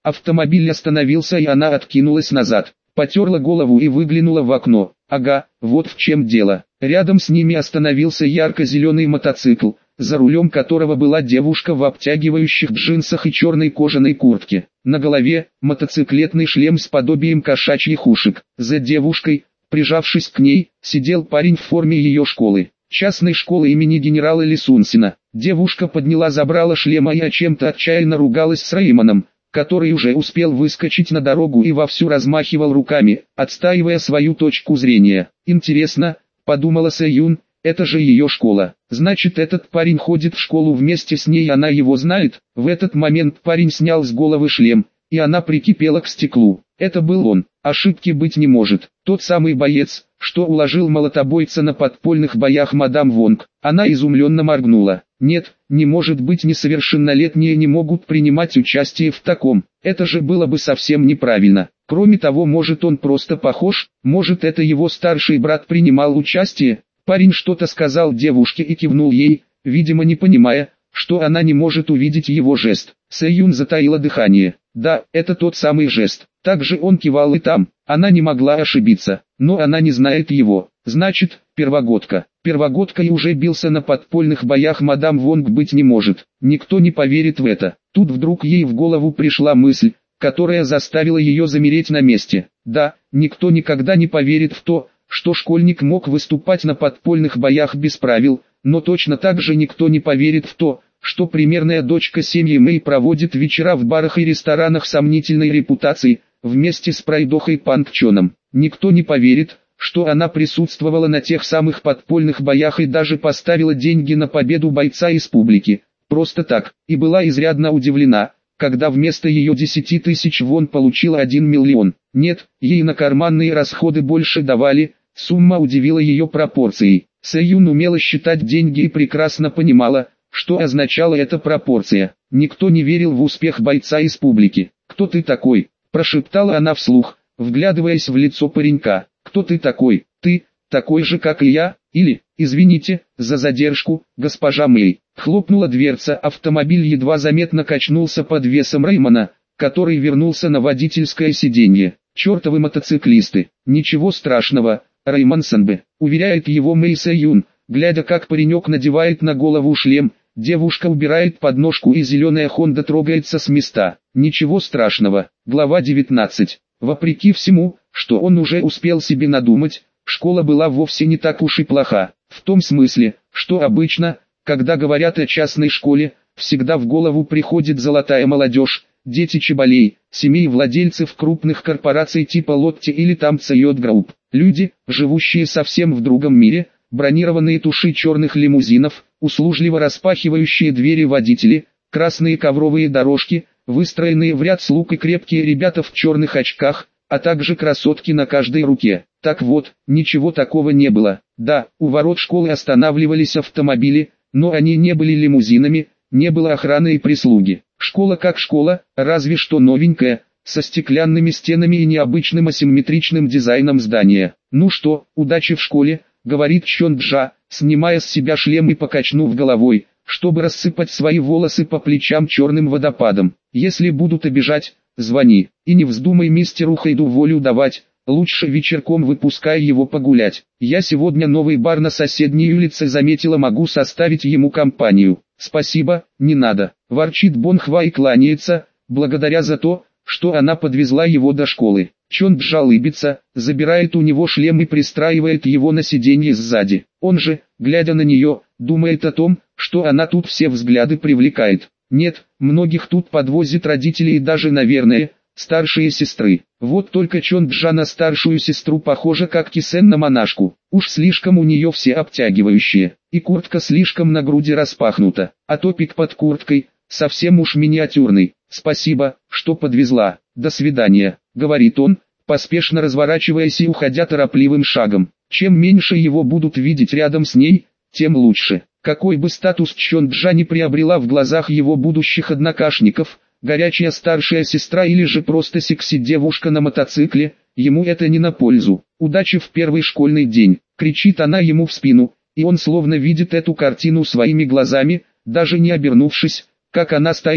Автомобиль остановился, и она откинулась назад, потерла голову и выглянула в окно. Ага, вот в чем дело. Рядом с ними остановился ярко-зеленый мотоцикл, за рулем которого была девушка в обтягивающих джинсах и черной кожаной куртке. На голове мотоциклетный шлем с подобием кошачьих ушек. За девушкой, прижавшись к ней, сидел парень в форме ее школы. Частной школы имени генерала Лисунсина. Девушка подняла забрала шлема и о чем-то отчаянно ругалась с Реймоном, который уже успел выскочить на дорогу и вовсю размахивал руками, отстаивая свою точку зрения. «Интересно», — подумала Сэюн, — «это же ее школа. Значит, этот парень ходит в школу вместе с ней, она его знает». В этот момент парень снял с головы шлем, и она прикипела к стеклу. Это был он. Ошибки быть не может. Тот самый боец, что уложил молотобойца на подпольных боях мадам Вонг. Она изумленно моргнула. Нет, не может быть, несовершеннолетние не могут принимать участие в таком. Это же было бы совсем неправильно. Кроме того, может, он просто похож, может, это его старший брат принимал участие. Парень что-то сказал девушке и кивнул ей, видимо не понимая, что она не может увидеть его жест. Сэюн затаила дыхание. Да, это тот самый жест. Также он кивал и там. Она не могла ошибиться, но она не знает его. Значит, первогодка. Первогодка и уже бился на подпольных боях мадам Вонг быть не может. Никто не поверит в это. Тут вдруг ей в голову пришла мысль, которая заставила ее замереть на месте. Да, никто никогда не поверит в то, что школьник мог выступать на подпольных боях без правил, но точно так же никто не поверит в то, что примерная дочка семьи Мэй проводит вечера в барах и ресторанах сомнительной репутации, вместе с пройдохой Панг Чоном. Никто не поверит, что она присутствовала на тех самых подпольных боях и даже поставила деньги на победу бойца из публики. Просто так, и была изрядно удивлена, когда вместо ее десяти тысяч вон получила один миллион. Нет, ей на карманные расходы больше давали, сумма удивила ее пропорцией. Сэюн умела считать деньги и прекрасно понимала, что означала эта пропорция. Никто не верил в успех бойца из публики. «Кто ты такой?» – прошептала она вслух, вглядываясь в лицо паренька. «Кто ты такой? Ты, такой же как и я, или, извините, за задержку, госпожа Мэй». Хлопнула дверца, автомобиль едва заметно качнулся под весом Реймона, который вернулся на водительское сиденье. «Чертовы мотоциклисты! Ничего страшного, Реймон Санбе», уверяет его Мэй Сэюн, глядя как паренек надевает на голову шлем. Девушка убирает подножку и зеленая Хонда трогается с места. Ничего страшного. Глава девятнадцать. Вопреки всему, что он уже успел себе надумать, школа была вовсе не так уж и плоха. В том смысле, что обычно, когда говорят о частной школе, всегда в голову приходит золотая молодежь, дети чеболей, семей владельцев крупных корпораций типа Лотти или там Цайот Групп. Люди, живущие совсем в другом мире, бронированные туши черных лимузинов, услужливо распахивающие двери водители, красные ковровые дорожки, выстроенные в ряд слуг и крепкие ребята в черных очках, а также красотки на каждой руке. Так вот, ничего такого не было. Да, у ворот школы останавливались автомобили, но они не были лимузинами, не было охраны и прислуги. Школа как школа, разве что новенькая, со стеклянными стенами и необычным асимметричным дизайном здания. «Ну что, удачи в школе», — говорит Чон Джа, снимая с себя шлем и покачнув головой, чтобы рассыпать свои волосы по плечам черным водопадом. «Если будут обижать, звони, и не вздумай мистеру Хайду волю давать, лучше вечерком выпускай его погулять. Я сегодня новый бар на соседней улице заметила, могу составить ему компанию». «Спасибо, не надо», — ворчит Бон Хва и кланяется, благодаря за то, что она подвезла его до школы. Чон Джа улыбится, забирает у него шлем и пристраивает его на сиденье сзади. Он же, глядя на нее, думает о том, что она тут все взгляды привлекает. Нет, многих тут подвозят родители и даже, наверное, старшие сестры. Вот только Чон Джа на старшую сестру похожа как Кисен на монашку. Уж слишком у нее все обтягивающие, и куртка слишком на груди распахнута, а топик под курткой совсем уж миниатюрный. «Спасибо, что подвезла. До свидания», — говорит он, поспешно разворачиваясь и уходя торопливым шагом. Чем меньше его будут видеть рядом с ней, тем лучше. Какой бы статус Чон Джа не приобрела в глазах его будущих однокашников, горячая старшая сестра или же просто секси-девушка на мотоцикле, ему это не на пользу. «Удачи в первый школьный день», — кричит она ему в спину, и он словно видит эту картину своими глазами, даже не обернувшись, как она стоит,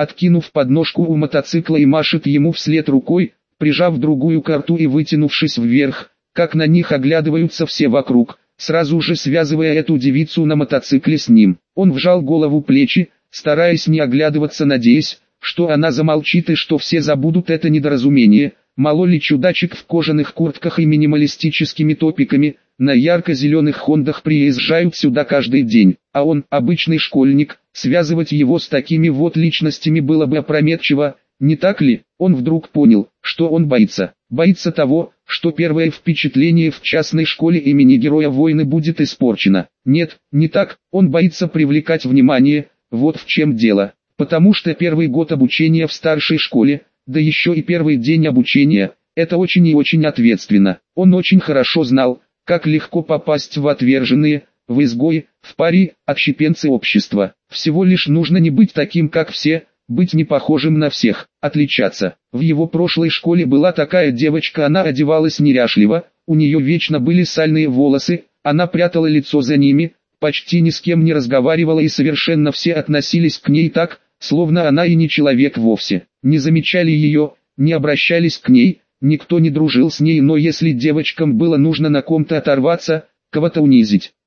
откинув подножку у мотоцикла и машет ему вслед рукой, прижав другую к рту и вытянувшись вверх, как на них оглядываются все вокруг, сразу же связывая эту девицу на мотоцикле с ним. Он вжал голову плечи, стараясь не оглядываться, надеясь, что она замолчит и что все забудут это недоразумение. Мало ли чудачек в кожаных куртках и минималистическими топиками, на ярко-зеленых хондах приезжают сюда каждый день, а он, обычный школьник, связывать его с такими вот личностями было бы опрометчиво, не так ли? Он вдруг понял, что он боится. Боится того, что первое впечатление в частной школе имени Героя войны будет испорчено. Нет, не так, он боится привлекать внимание, вот в чем дело. Потому что первый год обучения в старшей школе, да еще и первый день обучения, это очень и очень ответственно. Он очень хорошо знал, как легко попасть в отверженные, в изгои, в пари, отщепенцы общества. Всего лишь нужно не быть таким, как все, быть не похожим на всех, отличаться. В его прошлой школе была такая девочка, она одевалась неряшливо, у нее вечно были сальные волосы, она прятала лицо за ними, почти ни с кем не разговаривала и совершенно все относились к ней так, словно она и не человек вовсе. Не замечали ее, не обращались к ней, никто не дружил с ней, но если девочкам было нужно на ком-то оторваться, кого-то унизить,